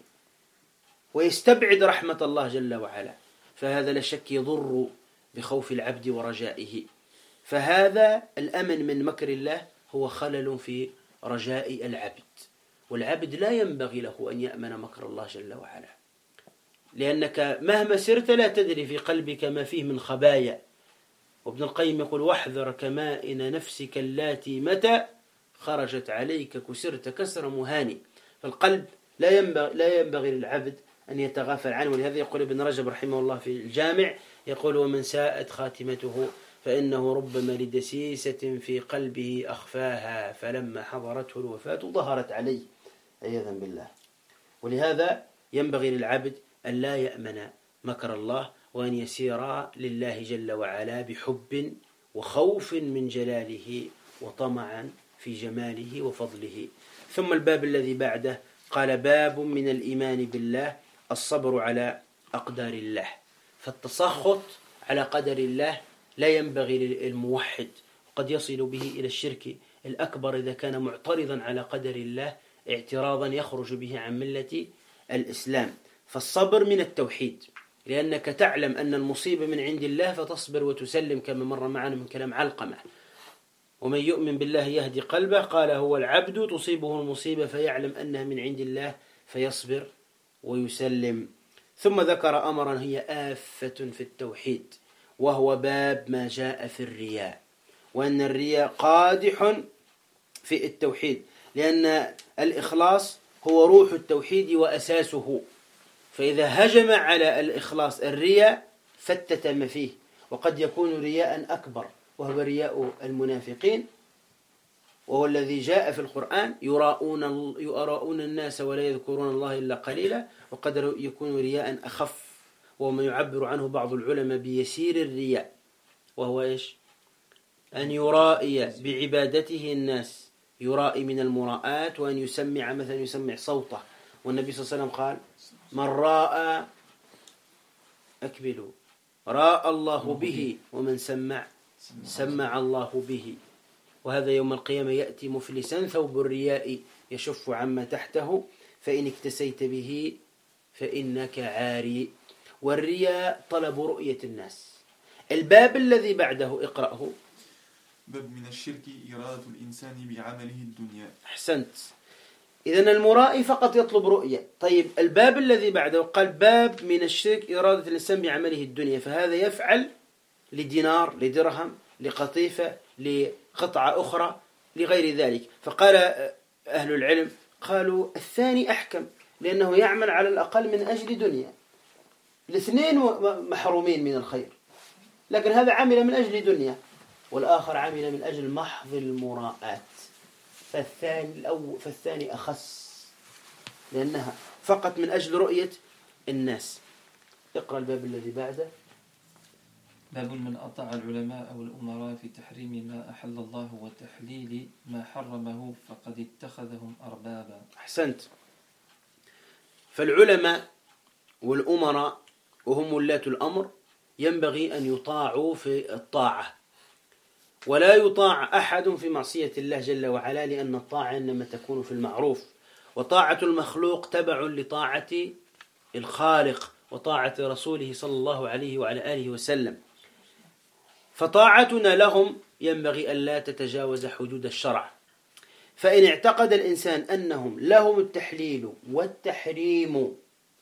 ويستبعد رحمة الله جل وعلا. فهذا لا شك يضر بخوف العبد ورجائه. فهذا الأمن من مكر الله هو خلل في رجاء العبد، والعبد لا ينبغي له أن يأمن مكر الله جل وعلا، لأنك مهما سرت لا تدري في قلبك ما فيه من خبايا. وابن القيم يقول: واحذر كمائن نفسك اللاتي متى خرجت عليك كسرت كسر مهاني. فالقلب لا ينبغي للعبد أن يتغافل عنه. ولهذا يقول ابن رجب رحمه الله في الجامع، يقول: ومن ساءت خاتمته فإنه ربما لدسيسة في قلبه أخفاها فلما حضرته الوفاة ظهرت عليه، عياذا بالله. ولهذا ينبغي للعبد أن لا يأمن مكر الله، وأن يسير لله جل وعلا بحب وخوف من جلاله وطمعا في جماله وفضله. ثم الباب الذي بعده قال: باب من الإيمان بالله الصبر على أقدار الله. فالتسخط على قدر الله لا ينبغي للموحد، قد يصل به إلى الشرك الأكبر إذا كان معترضا على قدر الله اعتراضا يخرج به عن ملة الإسلام. فالصبر من التوحيد، لأنك تعلم أن المصيبة من عند الله فتصبر وتسلم، كما مر معنا من كلام علقمة: ومن يؤمن بالله يهدي قلبه. قال: هو العبد تصيبه المصيبة فيعلم أنها من عند الله فيصبر ويسلم. ثم ذكر أمرا هي آفة في التوحيد، وهو باب ما جاء في الرياء، وأن الرياء قادح في التوحيد، لأن الإخلاص هو روح التوحيد وأساسه، فإذا هجم على الإخلاص الرياء فتتم فيه، وقد يكون رياء أكبر وهو رياء المنافقين، وهو الذي جاء في القرآن: يراؤون الناس ولا يذكرون الله إلا قليلا. وقد يكون رياء أخف، وما يعبر عنه بعض العلماء بيسير الرياء، وهو إيش؟ أن يرائي بعبادته الناس، يرائي من المراءات، وأن يسمع مثلا يسمع صوته. والنبي صلى الله عليه وسلم قال: من راء أكبلوا راء الله به، ومن سمع الله به. وهذا يوم القيامة يأتي مفلسا ثوب الرياء يشف عما تحته، فإن اكتسيت به فإنك عاري. والرياء طلب رؤية الناس. الباب الذي بعده اقرأه. باب من الشرك إرادة الإنسان بعمله الدنيا. أحسنت. إذن المرائي فقط يطلب رؤية. طيب الباب الذي بعده قال: باب من الشرك إرادة الإنسان بعمله الدنيا، فهذا يفعل لدينار، لدرهم، لقطيفة، لقطعة أخرى، لغير ذلك. فقال أهل العلم قالوا الثاني أحكم، لأنه يعمل على الأقل من أجل دنيا. الاثنين محرومين من الخير، لكن هذا عمل من أجل دنيا، والآخر عمل من أجل محض المراءات. فالثاني أخص، لأنها فقط من أجل رؤية الناس. اقرأ الباب الذي بعده. باب من أطاع العلماء أو الأمراء في تحريم ما أحل الله وتحليل ما حرمه فقد اتخذهم أربابا. أحسنت. فالعلماء والأمراء وهم ولاة الأمر ينبغي أن يطاعوا في الطاعة، ولا يطاع أحد في معصية الله جل وعلا، لأن الطاعة إنما تكون في المعروف، وطاعة المخلوق تبع لطاعة الخالق وطاعة رسوله صلى الله عليه وعلى آله وسلم. فطاعتنا لهم ينبغي أن لا تتجاوز حدود الشرع. فإن اعتقد الإنسان أنهم لهم التحليل والتحريم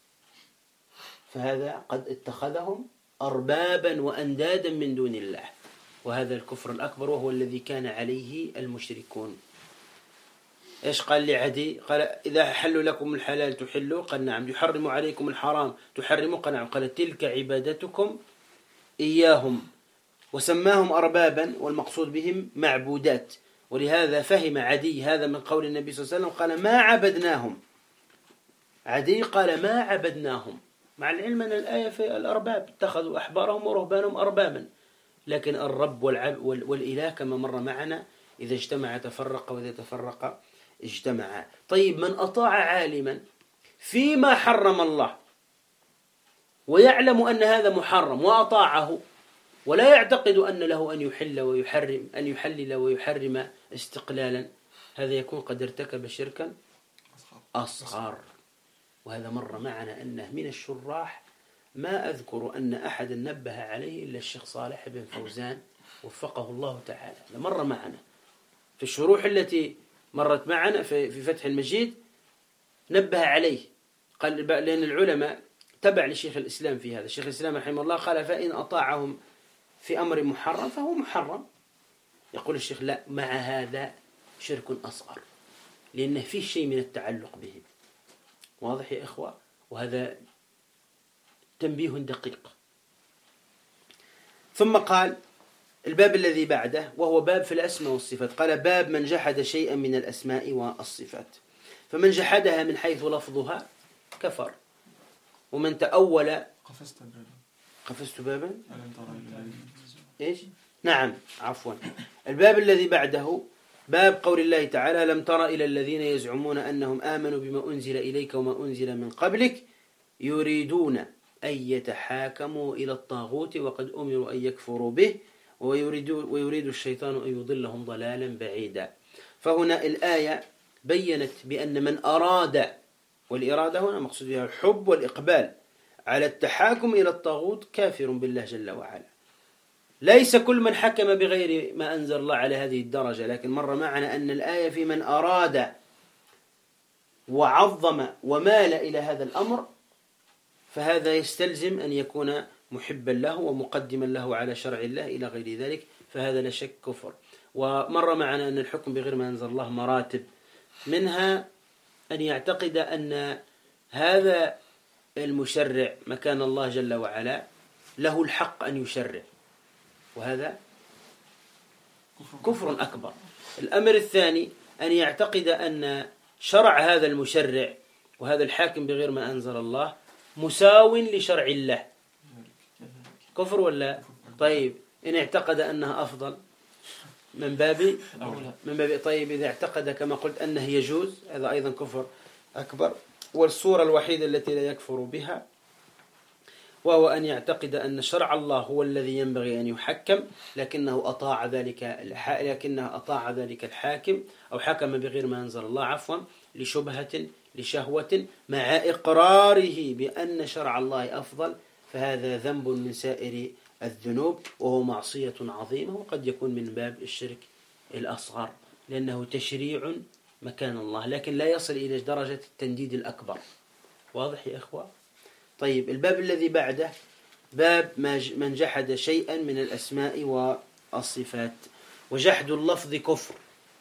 فهذا قد اتخذهم أربابا وأندادا من دون الله، وهذا الكفر الأكبر، وهو الذي كان عليه المشركون. إيش قال لعدي؟ قال: إذا حل لكم الحلال تحلوا؟ قال: نعم. يحرم عليكم الحرام تحرموا؟ قال: نعم. قال: تلك عبادتكم إياهم. وسماهم أربابا، والمقصود بهم معبودات. ولهذا فهم عدي هذا من قول النبي صلى الله عليه وسلم، قال: ما عبدناهم. عدي قال: ما عبدناهم، مع العلم أن الآية في الأرباب، اتخذوا أحبارهم ورهبانهم أربابا، لكن الرب والإله كما مر معنا إذا اجتمع تفرق، وإذا تفرق اجتمع. طيب من أطاع عالما فيما حرم الله ويعلم أن هذا محرم وأطاعه، ولا يعتقد أن له أن يحل ويحرم، أن يحلل ويحرم استقلالا، هذا يكون قد ارتكب شركا أصغر. وهذا مر معنا أنه من الشراح ما أذكر أن أحد نبه عليه إلا الشيخ صالح بن فوزان وفقه الله تعالى. مر معنا في الشروح التي مرت معنا في فتح المجيد، نبه عليه، قال لأن العلماء تبع لشيخ الإسلام في هذا. الشيخ الإسلام رحمه الله قال: فإن أطاعهم في أمر محرم فهو محرم. يقول الشيخ: لا، مع هذا شرك أصغر، لأنه فيه شيء من التعلق به. واضح يا إخوة؟ وهذا تنبيه دقيق. ثم قال الباب الذي بعده، وهو باب في الأسماء والصفات. قال: باب من جحد شيئا من الأسماء والصفات، فمن جحدها من حيث لفظها كفر، ومن تأول قفزت بابا إيش؟ نعم، عفوا. الباب الذي بعده باب قول الله تعالى: لم تر إلى الذين يزعمون أنهم آمنوا بما أنزل إليك وما أنزل من قبلك يريدون أن يتحاكموا إلى الطاغوت وقد أمروا أن يكفروا به ويريد الشيطان أن يضلهم ضلالا بعيدا. فهنا الآية بيّنت بأن من أراد، والإرادة هنا مقصود بها الحب والإقبال على التحاكم إلى الطاغوت، كافر بالله جل وعلا. ليس كل من حكم بغير ما أنزل الله على هذه الدرجة، لكن مر معنا أن الآية في من أراد وعظم ومال إلى هذا الأمر، فهذا يستلزم أن يكون محبا له ومقدما له على شرع الله إلى غير ذلك، فهذا لا شك كفر. ومر معنا أن الحكم بغير ما أنزل الله مراتب، منها أن يعتقد أن هذا المشرع مكان الله جل وعلا له الحق أن يشرع، وهذا كفر أكبر. الأمر الثاني أن يعتقد أن شرع هذا المشرع وهذا الحاكم بغير ما أنزل الله مساو لشرع الله، كفر ولا؟ طيب إن اعتقد أنها أفضل من باب طيب إذا اعتقد كما قلت أنه يجوز، هذا أيضا كفر أكبر. والصورة الوحيدة التي لا يكفر بها وهو أن يعتقد أن شرع الله هو الذي ينبغي أن يحكم، لكنه أطاع ذلك الحاكم أو حكم بغير ما أنزل الله عفوا لشبهة لشهوة، مع إقراره بأن شرع الله أفضل، فهذا ذنب من سائر الذنوب وهو معصية عظيمة، وقد يكون من باب الشرك الأصغر لأنه تشريع مكان الله، لكن لا يصل إلى درجة التنديد الأكبر. واضح يا إخوة؟ طيب الباب الذي بعده باب من جحد شيئا من الأسماء والصفات. وجحد اللفظ كفر،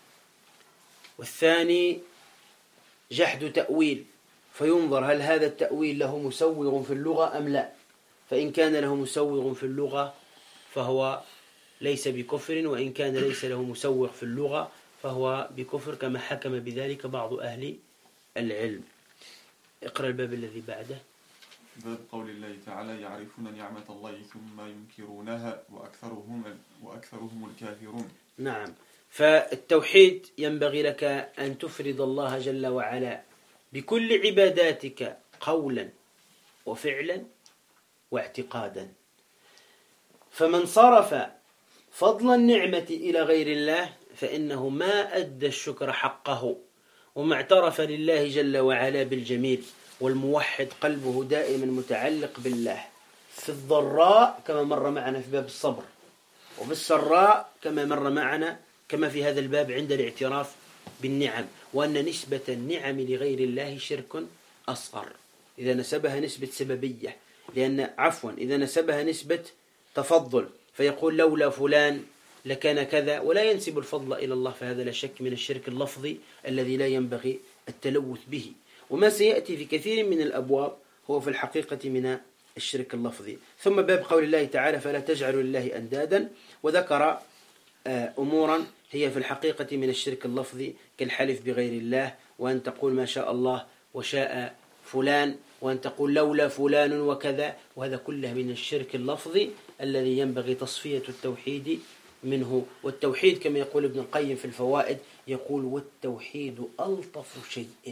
والثاني جحد تأويل، فينظر هل هذا التأويل له مسوغ في اللغة أم لا، فإن كان له مسوغ في اللغة فهو ليس بكفر، وإن كان ليس له مسوغ في اللغة فهو بكفر، كما حكم بذلك بعض أهل العلم. اقرأ الباب الذي بعده. باب قول الله تعالى: يعرفون نعمة الله ثم ينكرونها وأكثرهم الكافرون. نعم، فالتوحيد ينبغي لك أن تفرد الله جل وعلا بكل عباداتك قولا وفعلا واعتقادا. فمن صرف فضل النعمة إلى غير الله فإنه ما أدى الشكر حقه وما اعترف لله جل وعلا بالجميل. والموحد قلبه دائما متعلق بالله في الضراء كما مر معنا في باب الصبر، وفي السراء كما مر معنا كما في هذا الباب عند الاعتراف بالنعم، وأن نسبة النعم لغير الله شرك أصغر إذا نسبها نسبة سببية، لأن إذا نسبها نسبة تفضل فيقول لولا فلان لكان كذا، ولا ينسب الفضل إلى الله، فهذا لا شك من الشرك اللفظي الذي لا ينبغي التلوث به. وما سيأتي في كثير من الأبواب هو في الحقيقة من الشرك اللفظي. ثم باب قول الله تعالى: فلا تجعلوا لله أندادا، وذكر أمورا هي في الحقيقة من الشرك اللفظي كالحلف بغير الله، وأن تقول ما شاء الله وشاء فلان، وأن تقول لولا فلان وكذا، وهذا كله من الشرك اللفظي الذي ينبغي تصفية التوحيد منه. والتوحيد كما يقول ابن القيم في الفوائد يقول: والتوحيد ألطف شيء،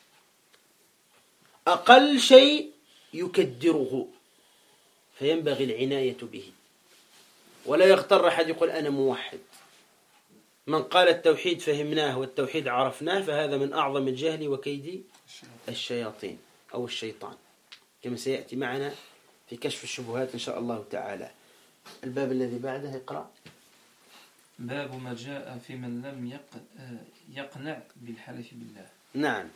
أقل شيء يكدره، فينبغي العناية به، ولا يغتر أحد يقول أنا موحد. من قال التوحيد فهمناه والتوحيد عرفناه فهذا من أعظم الجهل وكيد الشياطين أو الشيطان، كما سيأتي معنا في كشف الشبهات إن شاء الله تعالى. الباب الذي بعده اقرأ. باب ما جاء في من لم يقنع بالحلف بالله. نعم،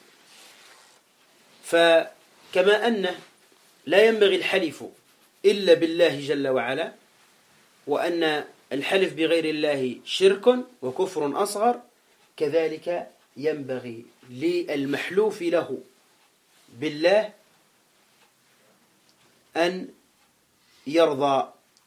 فكما أنه لا ينبغي الحلف إلا بالله جل وعلا، وأن الحلف بغير الله شرك وكفر أصغر، كذلك ينبغي للمحلوف له بالله أن يرضى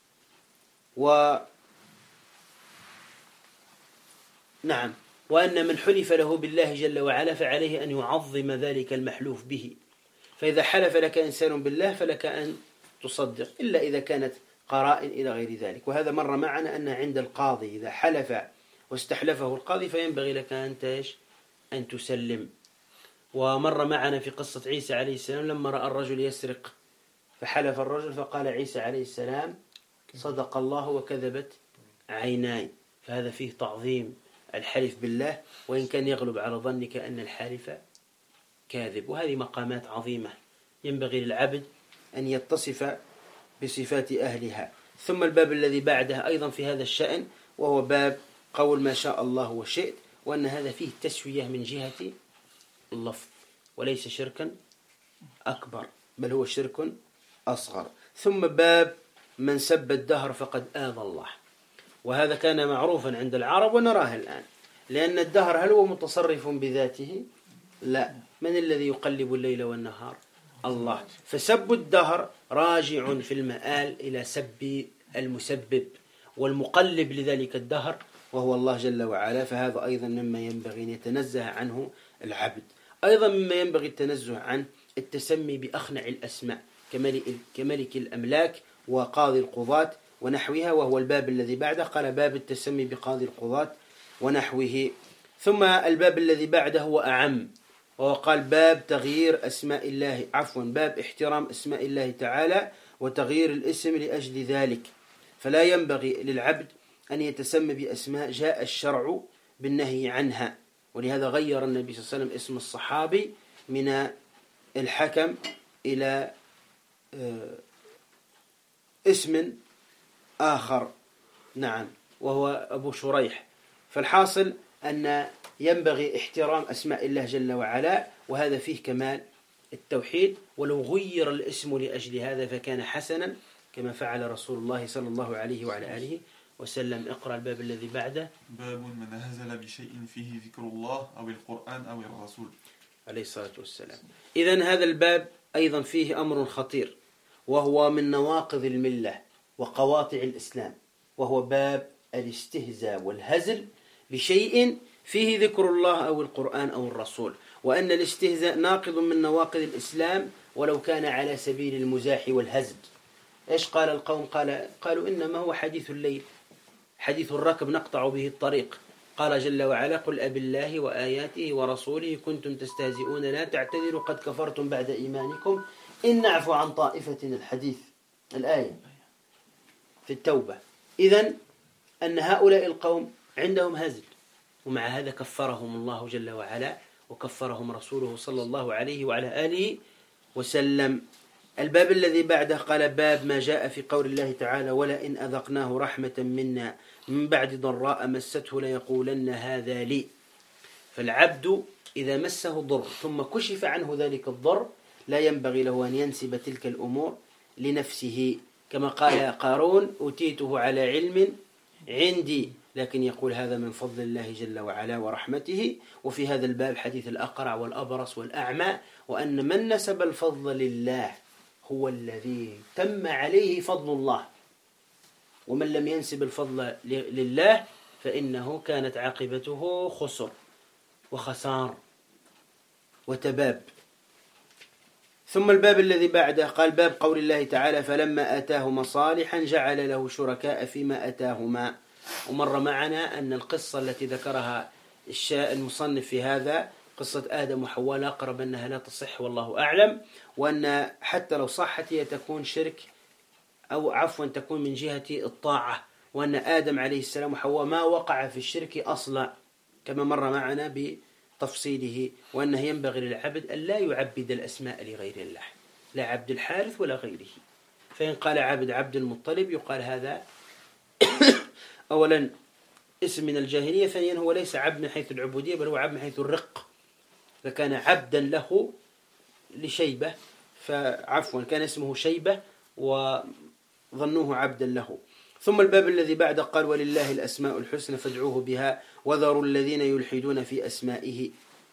وأن من حلف له بالله جل وعلا فعليه أن يعظم ذلك المحلوف به. فإذا حلف لك إنسان بالله فلك أن تصدق، إلا إذا كانت قرائن إلى غير ذلك. وهذا مر معنا أن عند القاضي إذا حلف واستحلفه القاضي فينبغي لك أن تسلم. ومر معنا في قصة عيسى عليه السلام لما رأى الرجل يسرق فحلف الرجل فقال عيسى عليه السلام: صدق الله وكذبت عيناي. فهذا فيه تعظيم الحلف بالله، وإن كان يغلب على ظنك أن الحالف كاذب. وهذه مقامات عظيمة ينبغي للعبد أن يتصف بصفات أهلها. ثم الباب الذي بعده أيضا في هذا الشأن، وهو باب قول ما شاء الله وشئت، وأن هذا فيه تسوية من جهة اللفظ، وليس شركا أكبر بل هو شرك أصغر. ثم باب من سب الدهر فقد آذى الله، وهذا كان معروفا عند العرب ونراه الآن، لأن الدهر هل هو متصرف بذاته؟ لا. من الذي يقلب الليل والنهار؟ الله. فسب الدهر راجع في المآل إلى سب المسبب والمقلب لذلك الدهر وهو الله جل وعلا. فهذا أيضا مما ينبغي أن يتنزه عنه العبد. أيضا مما ينبغي التنزه عنه التسمي بأخنع الأسماء كملك الأملاك وقاضي القضاة ونحوها، وهو الباب الذي بعده. قال باب التسمي بقاضي القضاة ونحوه. ثم الباب الذي بعده هو أعم، وهو قال باب تغيير أسماء الله، باب احترام أسماء الله تعالى وتغيير الاسم لأجل ذلك. فلا ينبغي للعبد أن يتسمى بأسماء جاء الشرع بالنهي عنها، ولهذا غير النبي صلى الله عليه وسلم اسم الصحابي من الحكم إلى اسم آخر، نعم، وهو أبو شريح. فالحاصل أن ينبغي احترام أسماء الله جل وعلا، وهذا فيه كمال التوحيد. ولو غير الاسم لأجل هذا فكان حسنا كما فعل رسول الله صلى الله عليه وعلى آله وسلم. اقرأ الباب الذي بعده. باب من هزل بشيء فيه ذكر الله أو القرآن أو الرسول عليه الصلاة والسلام. إذن هذا الباب أيضا فيه أمر خطير، وهو من نواقض الملة وقواطع الإسلام، وهو باب الاستهزاء والهزل بشيء فيه ذكر الله أو القرآن أو الرسول، وأن الاستهزاء ناقض من نواقض الإسلام ولو كان على سبيل المزاح والهزل. إيش قال القوم؟ قالوا إنما هو حديث الليل، حديث الركب نقطع به الطريق. قال جل وعلا قل أبالله وآياته ورسوله كنتم تستهزئون لا تعتذروا قد كفرتم بعد إيمانكم إن نعفو عن طائفة. الحديث الآية في التوبة. إذن أن هؤلاء القوم عندهم هزل، ومع هذا كفرهم الله جل وعلا وكفرهم رسوله صلى الله عليه وعلى آله وسلم. الباب الذي بعده قال باب ما جاء في قول الله تعالى ولئن أذقناه رحمة منا من بعد ضراء مسته ليقولن هذا لي. فالعبد إذا مسه ضر ثم كشف عنه ذلك الضر لا ينبغي له أن ينسب تلك الأمور لنفسه، كما قال قارون أوتيته على علم عندي، لكن يقول هذا من فضل الله جل وعلا ورحمته. وفي هذا الباب حديث الأقرع والأبرص والأعمى، وأن من نسب الفضل لله هو الذي تم عليه فضل الله، ومن لم ينسب الفضل لله فإنه كانت عاقبته خسر وخسار وتباب. ثم الباب الذي بعده قال باب قول الله تعالى فلما آتاهما صالحا جعل له شركاء فيما آتاهما. ومر معنا أن القصة التي ذكرها المصنف في هذا قصة آدم وحواء أقرب أنها لا تصح والله أعلم، وأن حتى لو صحت هي تكون شرك أو عفوا تكون من جهة الطاعة، وأن آدم عليه السلام وحواء ما وقع في الشرك أصلا كما مر معنا بتفصيله، وأنه ينبغي للعبد أن لا يعبد الأسماء لغير الله، لا عبد الحارث ولا غيره. فإن قال عبد المطلب يقال هذا أولا اسم من الجاهلية، ثانيا هو ليس عبد من حيث العبودية بل هو عبد من حيث الرق، فكان عبدا له لشيبة، فعفوا كان اسمه شيبة وظنوه عبدا له. ثم الباب الذي بعد قال ولله الأسماء الحسنى فادعوه بها وذروا الذين يلحدون في أسمائه.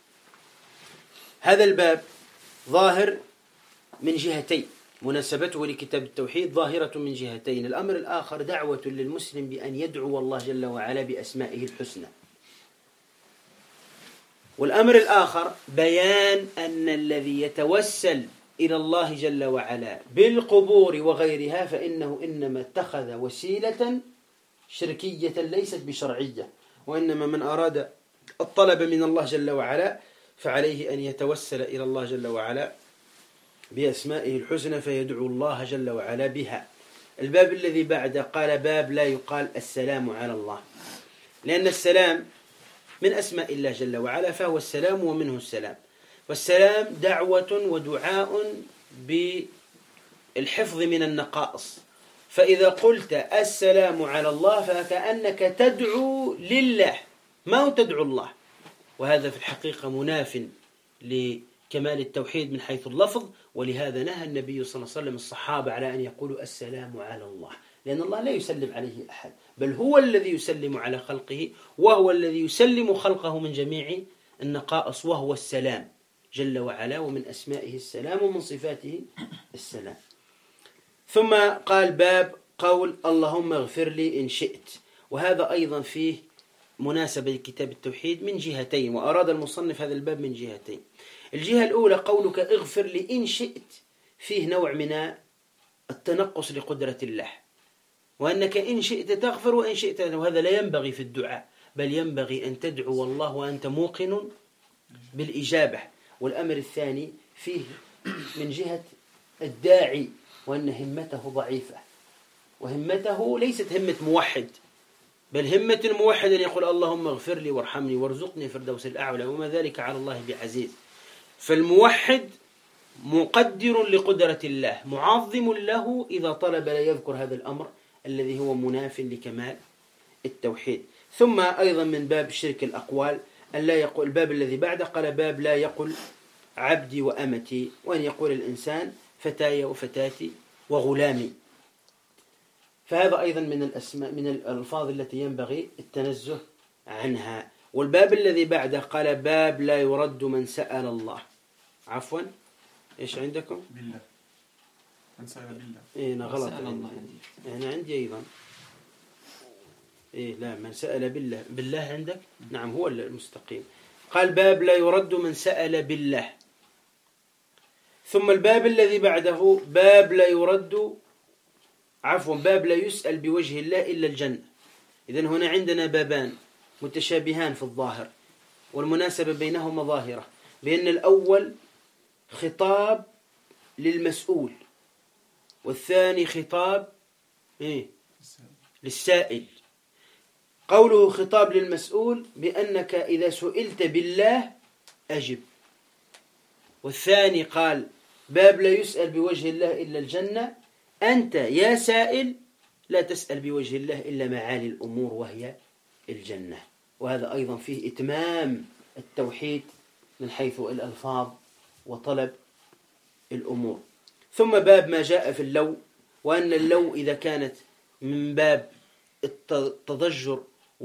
هذا الباب ظاهر من جهتين، مناسبته لكتاب التوحيد ظاهرة من جهتين. الأمر الآخر دعوة للمسلم بأن يدعو الله جل وعلا بأسمائه الحسنى، والأمر الآخر بيان أن الذي يتوسل إلى الله جل وعلا بالقبور وغيرها فإنه إنما اتخذ وسيلة شركية ليست بشرعية، وإنما من أراد الطلب من الله جل وعلا فعليه أن يتوسل إلى الله جل وعلا بأسمائه الحسنى فيدعو الله جل وعلا بها. الباب الذي بعده قال باب لا يقال السلام على الله، لأن السلام من أسماء الله جل وعلا، فهو السلام ومنه السلام، والسلام دعوة ودعاء بالحفظ من النقائص. فإذا قلت السلام على الله فكأنك تدعو لله ما تدعو الله، وهذا في الحقيقة مناف لكمال التوحيد من حيث اللفظ. ولهذا نهى النبي صلى الله عليه وسلم الصحابة على أن يقولوا السلام على الله، لأن الله لا يسلم عليه أحد، بل هو الذي يسلم على خلقه، وهو الذي يسلم خلقه من جميع النقائص، وهو السلام جل وعلا، ومن أسمائه السلام ومن صفاته السلام. ثم قال باب قول اللهم اغفر لي إن شئت، وهذا أيضا فيه مناسبة لكتاب التوحيد من جهتين، وأراد المصنف هذا الباب من جهتين. الجهة الأولى قولك اغفر لي إن شئت فيه نوع من التنقص لقدرة الله، وأنك إن شئت تغفر وإن شئت، وهذا لا ينبغي في الدعاء، بل ينبغي أن تدعو الله وأنت موقن بالإجابة. والأمر الثاني فيه من جهة الداعي، وأن همته ضعيفة، وهمته ليست همة موحد، بل همة الموحد أن يقول اللهم اغفر لي وارحمني وارزقني فردوس الأعلى، وما ذلك على الله بعزيز. فالموحد مقدر لقدرة الله، معظم له إذا طلب لا يذكر هذا الأمر الذي هو مناف لكمال التوحيد. ثم أيضا من باب شرك الأقوال أن لا يقول، الباب الذي بعده قال باب لا يقول عبدي وأمتي، وأن يقول الإنسان فتاي وفتاتي وغلامي، فهذا أيضا من الأسماء من الألفاظ التي ينبغي التنزه عنها. والباب الذي بعده قال باب لا يرد من سأل الله. عفوا إيش عندكم؟ بالله، من سأل بالله. إيه أنا غلط، أنا عندي أيضا إيه لا، من سأل بالله. بالله عندك؟ نعم هو المستقيم. قال باب لا يرد من سأل بالله. ثم الباب الذي بعده باب لا يرد، عفوا باب لا يسأل بوجه الله إلا الجنة. إذن هنا عندنا بابان متشابهان في الظاهر، والمناسبة بينهما ظاهرة، بأن الأول خطاب للمسؤول، والثاني خطاب للسائل. قوله خطاب للمسؤول بأنك إذا سئلت بالله أجب، والثاني قال باب لا يسأل بوجه الله إلا الجنة، أنت يا سائل لا تسأل بوجه الله إلا معالي الأمور وهي الجنة. وهذا أيضا فيه إتمام التوحيد من حيث الألفاظ وطلب الأمور. ثم باب ما جاء في اللو، وأن اللو إذا كانت من باب التضجر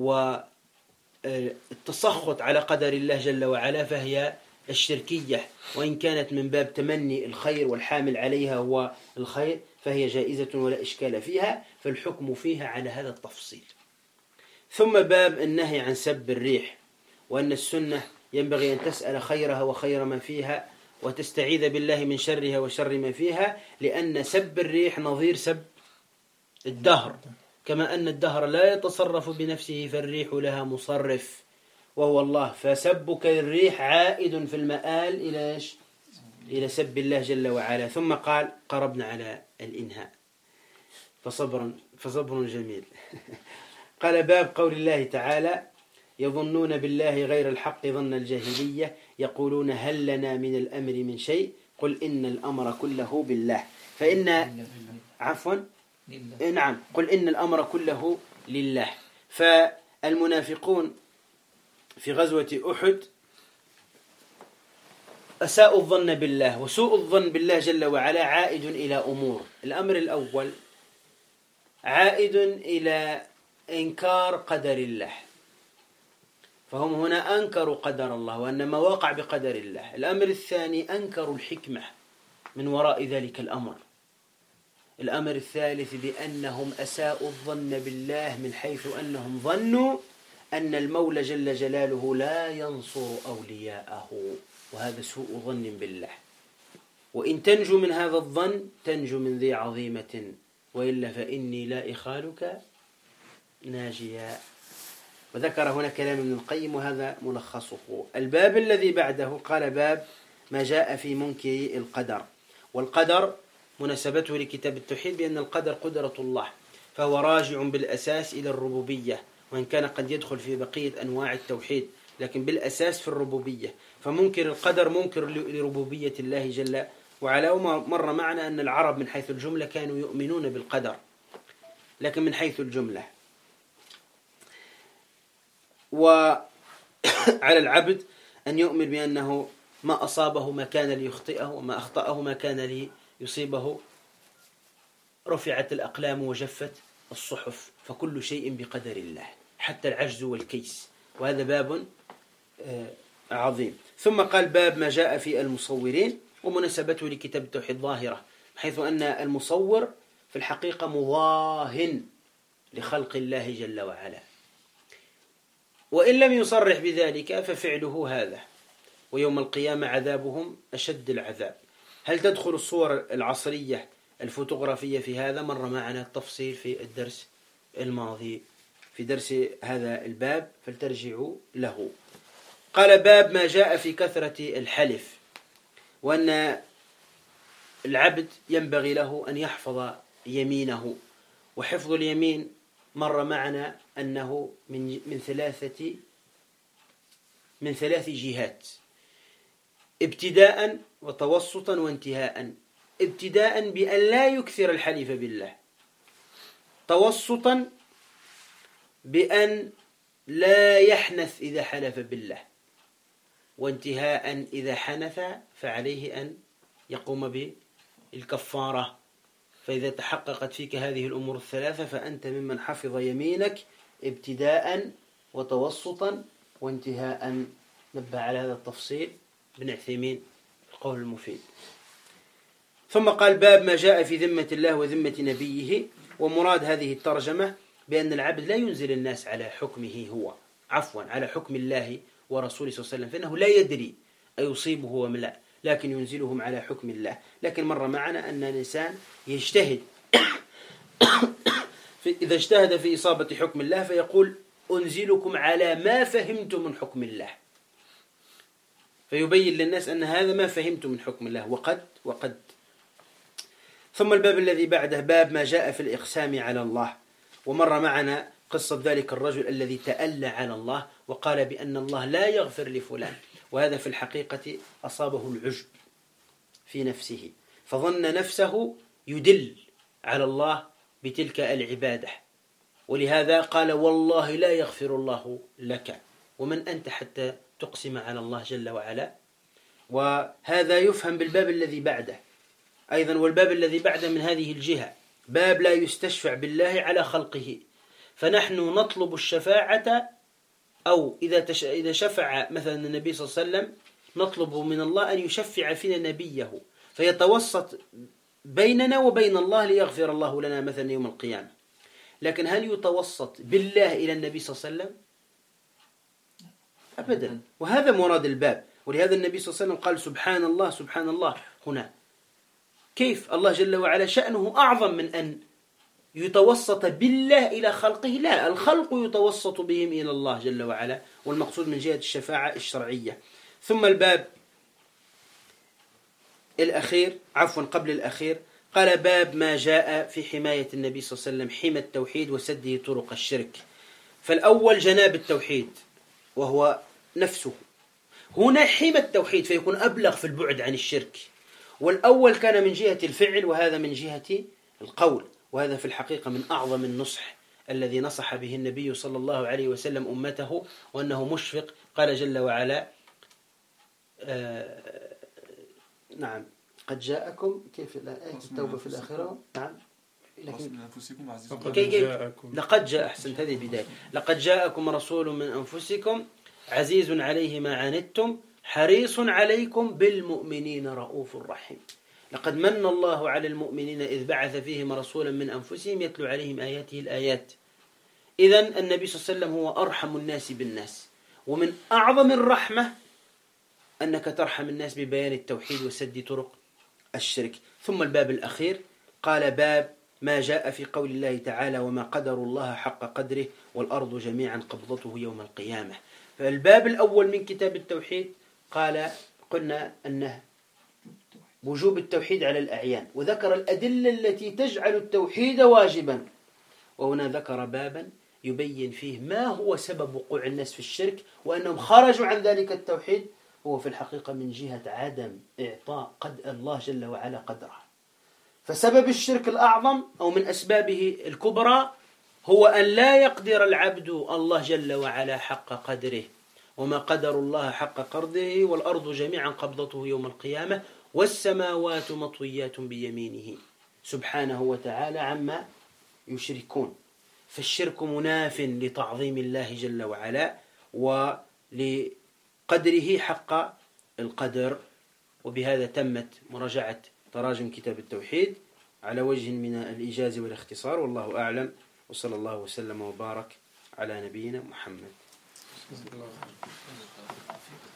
والتسخط على قدر الله جل وعلا فهي الشركية، وإن كانت من باب تمني الخير والحامل عليها هو الخير فهي جائزة ولا إشكال فيها، فالحكم فيها على هذا التفصيل. ثم باب النهي عن سب الريح، وأن السنة ينبغي أن تسأل خيرها وخير ما فيها، وتستعيذ بالله من شرها وشر ما فيها، لأن سب الريح نظير سب الدهر، كما أن الدهر لا يتصرف بنفسه فالريح لها مصرف وهو الله، فسبك الريح عائد في المآل إلى إيش؟ إلى سب الله جل وعلا. ثم قال قربنا على الإنهاء فصبر جميل. قال باب قول الله تعالى يظنون بالله غير الحق ظن الجاهلية يقولون هل لنا من الأمر من شيء قل إن الأمر كله بالله. فإن عفوا نعم قل إن الأمر كله لله. فالمنافقون في غزوة أحد أساءوا الظن بالله، وسوء الظن بالله جل وعلا عائد إلى أمور. الأمر الأول عائد إلى إنكار قدر الله، فهم هنا أنكروا قدر الله وأن ما وقع بقدر الله. الأمر الثاني أنكروا الحكمة من وراء ذلك الأمر. الأمر الثالث بأنهم أساءوا الظن بالله من حيث أنهم ظنوا أن المولى جل جلاله لا ينصر أولياءه، وهذا سوء ظن بالله. وإن تنجو من هذا الظن تنجو من ذي عظيمة، وإلا فإني لا إخالك ناجيا. وذكر هنا كلام ابن القيم وهذا ملخصه. الباب الذي بعده قال باب ما جاء في منكر القدر. والقدر مناسبته لكتاب التوحيد بأن القدر قدرة الله، فهو راجع بالأساس إلى الربوبية، وإن كان قد يدخل في بقية أنواع التوحيد، لكن بالأساس في الربوبية. فمنكر القدر منكر لربوبية الله جل وعلا. ومر معنا أن العرب من حيث الجملة كانوا يؤمنون بالقدر، لكن من حيث الجملة. وعلى العبد أن يؤمن بأنه ما أصابه ما كان ليخطئه، وما أخطأه ما كان ليصيبه. رفعت الأقلام وجفت الصحف، فكل شيء بقدر الله حتى العجز والكيس. وهذا باب عظيم. ثم قال باب ما جاء في المصورين، ومناسبته لكتاب التوحيد ظاهرة، حيث أن المصور في الحقيقة مضاهن لخلق الله جل وعلا، وإن لم يصرح بذلك ففعله هذا. ويوم القيامة عذابهم أشد العذاب. هل تدخل الصور العصرية الفوتوغرافية في هذا؟ مر معنا التفصيل في الدرس الماضي في درس هذا الباب، فلترجعوا له. قال باب ما جاء في كثرة الحلف، وأن العبد ينبغي له أن يحفظ يمينه. وحفظ اليمين مر معنا أنه من ثلاث جهات: ابتداء وتوسطا وانتهاء. ابتداء بأن لا يكثر الحلف بالله، توسطا بأن لا يحنث إذا حلف بالله، وانتهاء إذا حنث فعليه أن يقوم بالكفارة. فإذا تحققت فيك هذه الأمور الثلاثة فأنت ممن حفظ يمينك ابتداء وتوسطا وانتهاء. نبه على هذا التفصيل ابن عثيمين القول المفيد. ثم قال باب ما جاء في ذمة الله وذمة نبيه. ومراد هذه الترجمة بأن العبد لا ينزل الناس على حكمه هو، على حكم الله ورسوله صلى الله عليه وسلم، فإنه لا يدري أيصيبه أم لا، لكن ينزلهم على حكم الله. لكن مر معنا أن الإنسان يجتهد إذا اجتهد في إصابة حكم الله فيقول أنزلكم على ما فهمت من حكم الله، فيبين للناس أن هذا ما فهمت من حكم الله، وقد. ثم الباب الذي بعده باب ما جاء في الإقسام على الله. ومر معنا قصة ذلك الرجل الذي تألى على الله وقال بأن الله لا يغفر لفلان، وهذا في الحقيقة أصابه العجب في نفسه، فظن نفسه يدل على الله بتلك العبادة، ولهذا قال والله لا يغفر الله لك، ومن أنت حتى تقسم على الله جل وعلا. وهذا يفهم بالباب الذي بعده أيضا. والباب الذي بعده من هذه الجهة باب لا يستشفع بالله على خلقه، فنحن نطلب الشفاعة، أو إذا شفع مثلا النبي صلى الله عليه وسلم نطلب من الله أن يشفع فينا نبيه فيتوسط بيننا وبين الله ليغفر الله لنا مثلا يوم القيامة. لكن هل يتوسط بالله إلى النبي صلى الله عليه وسلم؟ أبدا. وهذا مراد الباب. ولهذا النبي صلى الله عليه وسلم قال سبحان الله سبحان الله هنا. كيف الله جل وعلا شأنه أعظم من أن يتوسط بالله إلى خلقه؟ لا، الخلق يتوسط بهم إلى الله جل وعلا، والمقصود من جهة الشفاعة الشرعية. ثم الباب الأخير قبل الأخير قال باب ما جاء في حماية النبي صلى الله عليه وسلم، حمى التوحيد وسده طرق الشرك. فالأول جناب التوحيد وهو نفسه، هنا حمى التوحيد فيكون أبلغ في البعد عن الشرك. والأول كان من جهة الفعل وهذا من جهة القول، وهذا في الحقيقة من أعظم النصح الذي نصح به النبي صلى الله عليه وسلم أمته، وأنه مشفق. قال جل وعلا نعم قد جاءكم كيف آية التوبة في الآخرة. نعم لقد جاء أحسنت هذه البداية. لقد جاءكم رسول من أنفسكم عزيز عليه ما عنتم حريص عليكم بالمؤمنين رؤوف رحيم. لقد من الله على المؤمنين إذ بعث فيهم رسولا من أنفسهم يتلو عليهم آياته الآيات. إذن النبي صلى الله عليه وسلم هو أرحم الناس بالناس، ومن أعظم الرحمة أنك ترحم الناس ببيان التوحيد وسد طرق الشرك. ثم الباب الأخير قال باب ما جاء في قول الله تعالى وما قدر الله حق قدره والأرض جميعا قبضته يوم القيامة. فالباب الأول من كتاب التوحيد قلنا أنه وجوب التوحيد على الأعيان، وذكر الأدلة التي تجعل التوحيد واجبا. وهنا ذكر بابا يبين فيه ما هو سبب وقوع الناس في الشرك، وأنهم خرجوا عن ذلك التوحيد، هو في الحقيقة من جهة عدم إعطاء الله جل وعلا قدره. فسبب الشرك الأعظم أو من أسبابه الكبرى هو أن لا يقدر العبد الله جل وعلا حق قدره، وما قدر الله حق قدره، والأرض جميعا قبضته يوم القيامة والسماوات مطويات بيمينه سبحانه وتعالى عما يشركون. فالشرك مناف لتعظيم الله جل وعلا ولقدره حق القدر. وبهذا تمت مراجعة تراجم كتاب التوحيد على وجه من الإيجاز والاختصار، والله أعلم، وصلى الله وسلم وبارك على نبينا محمد.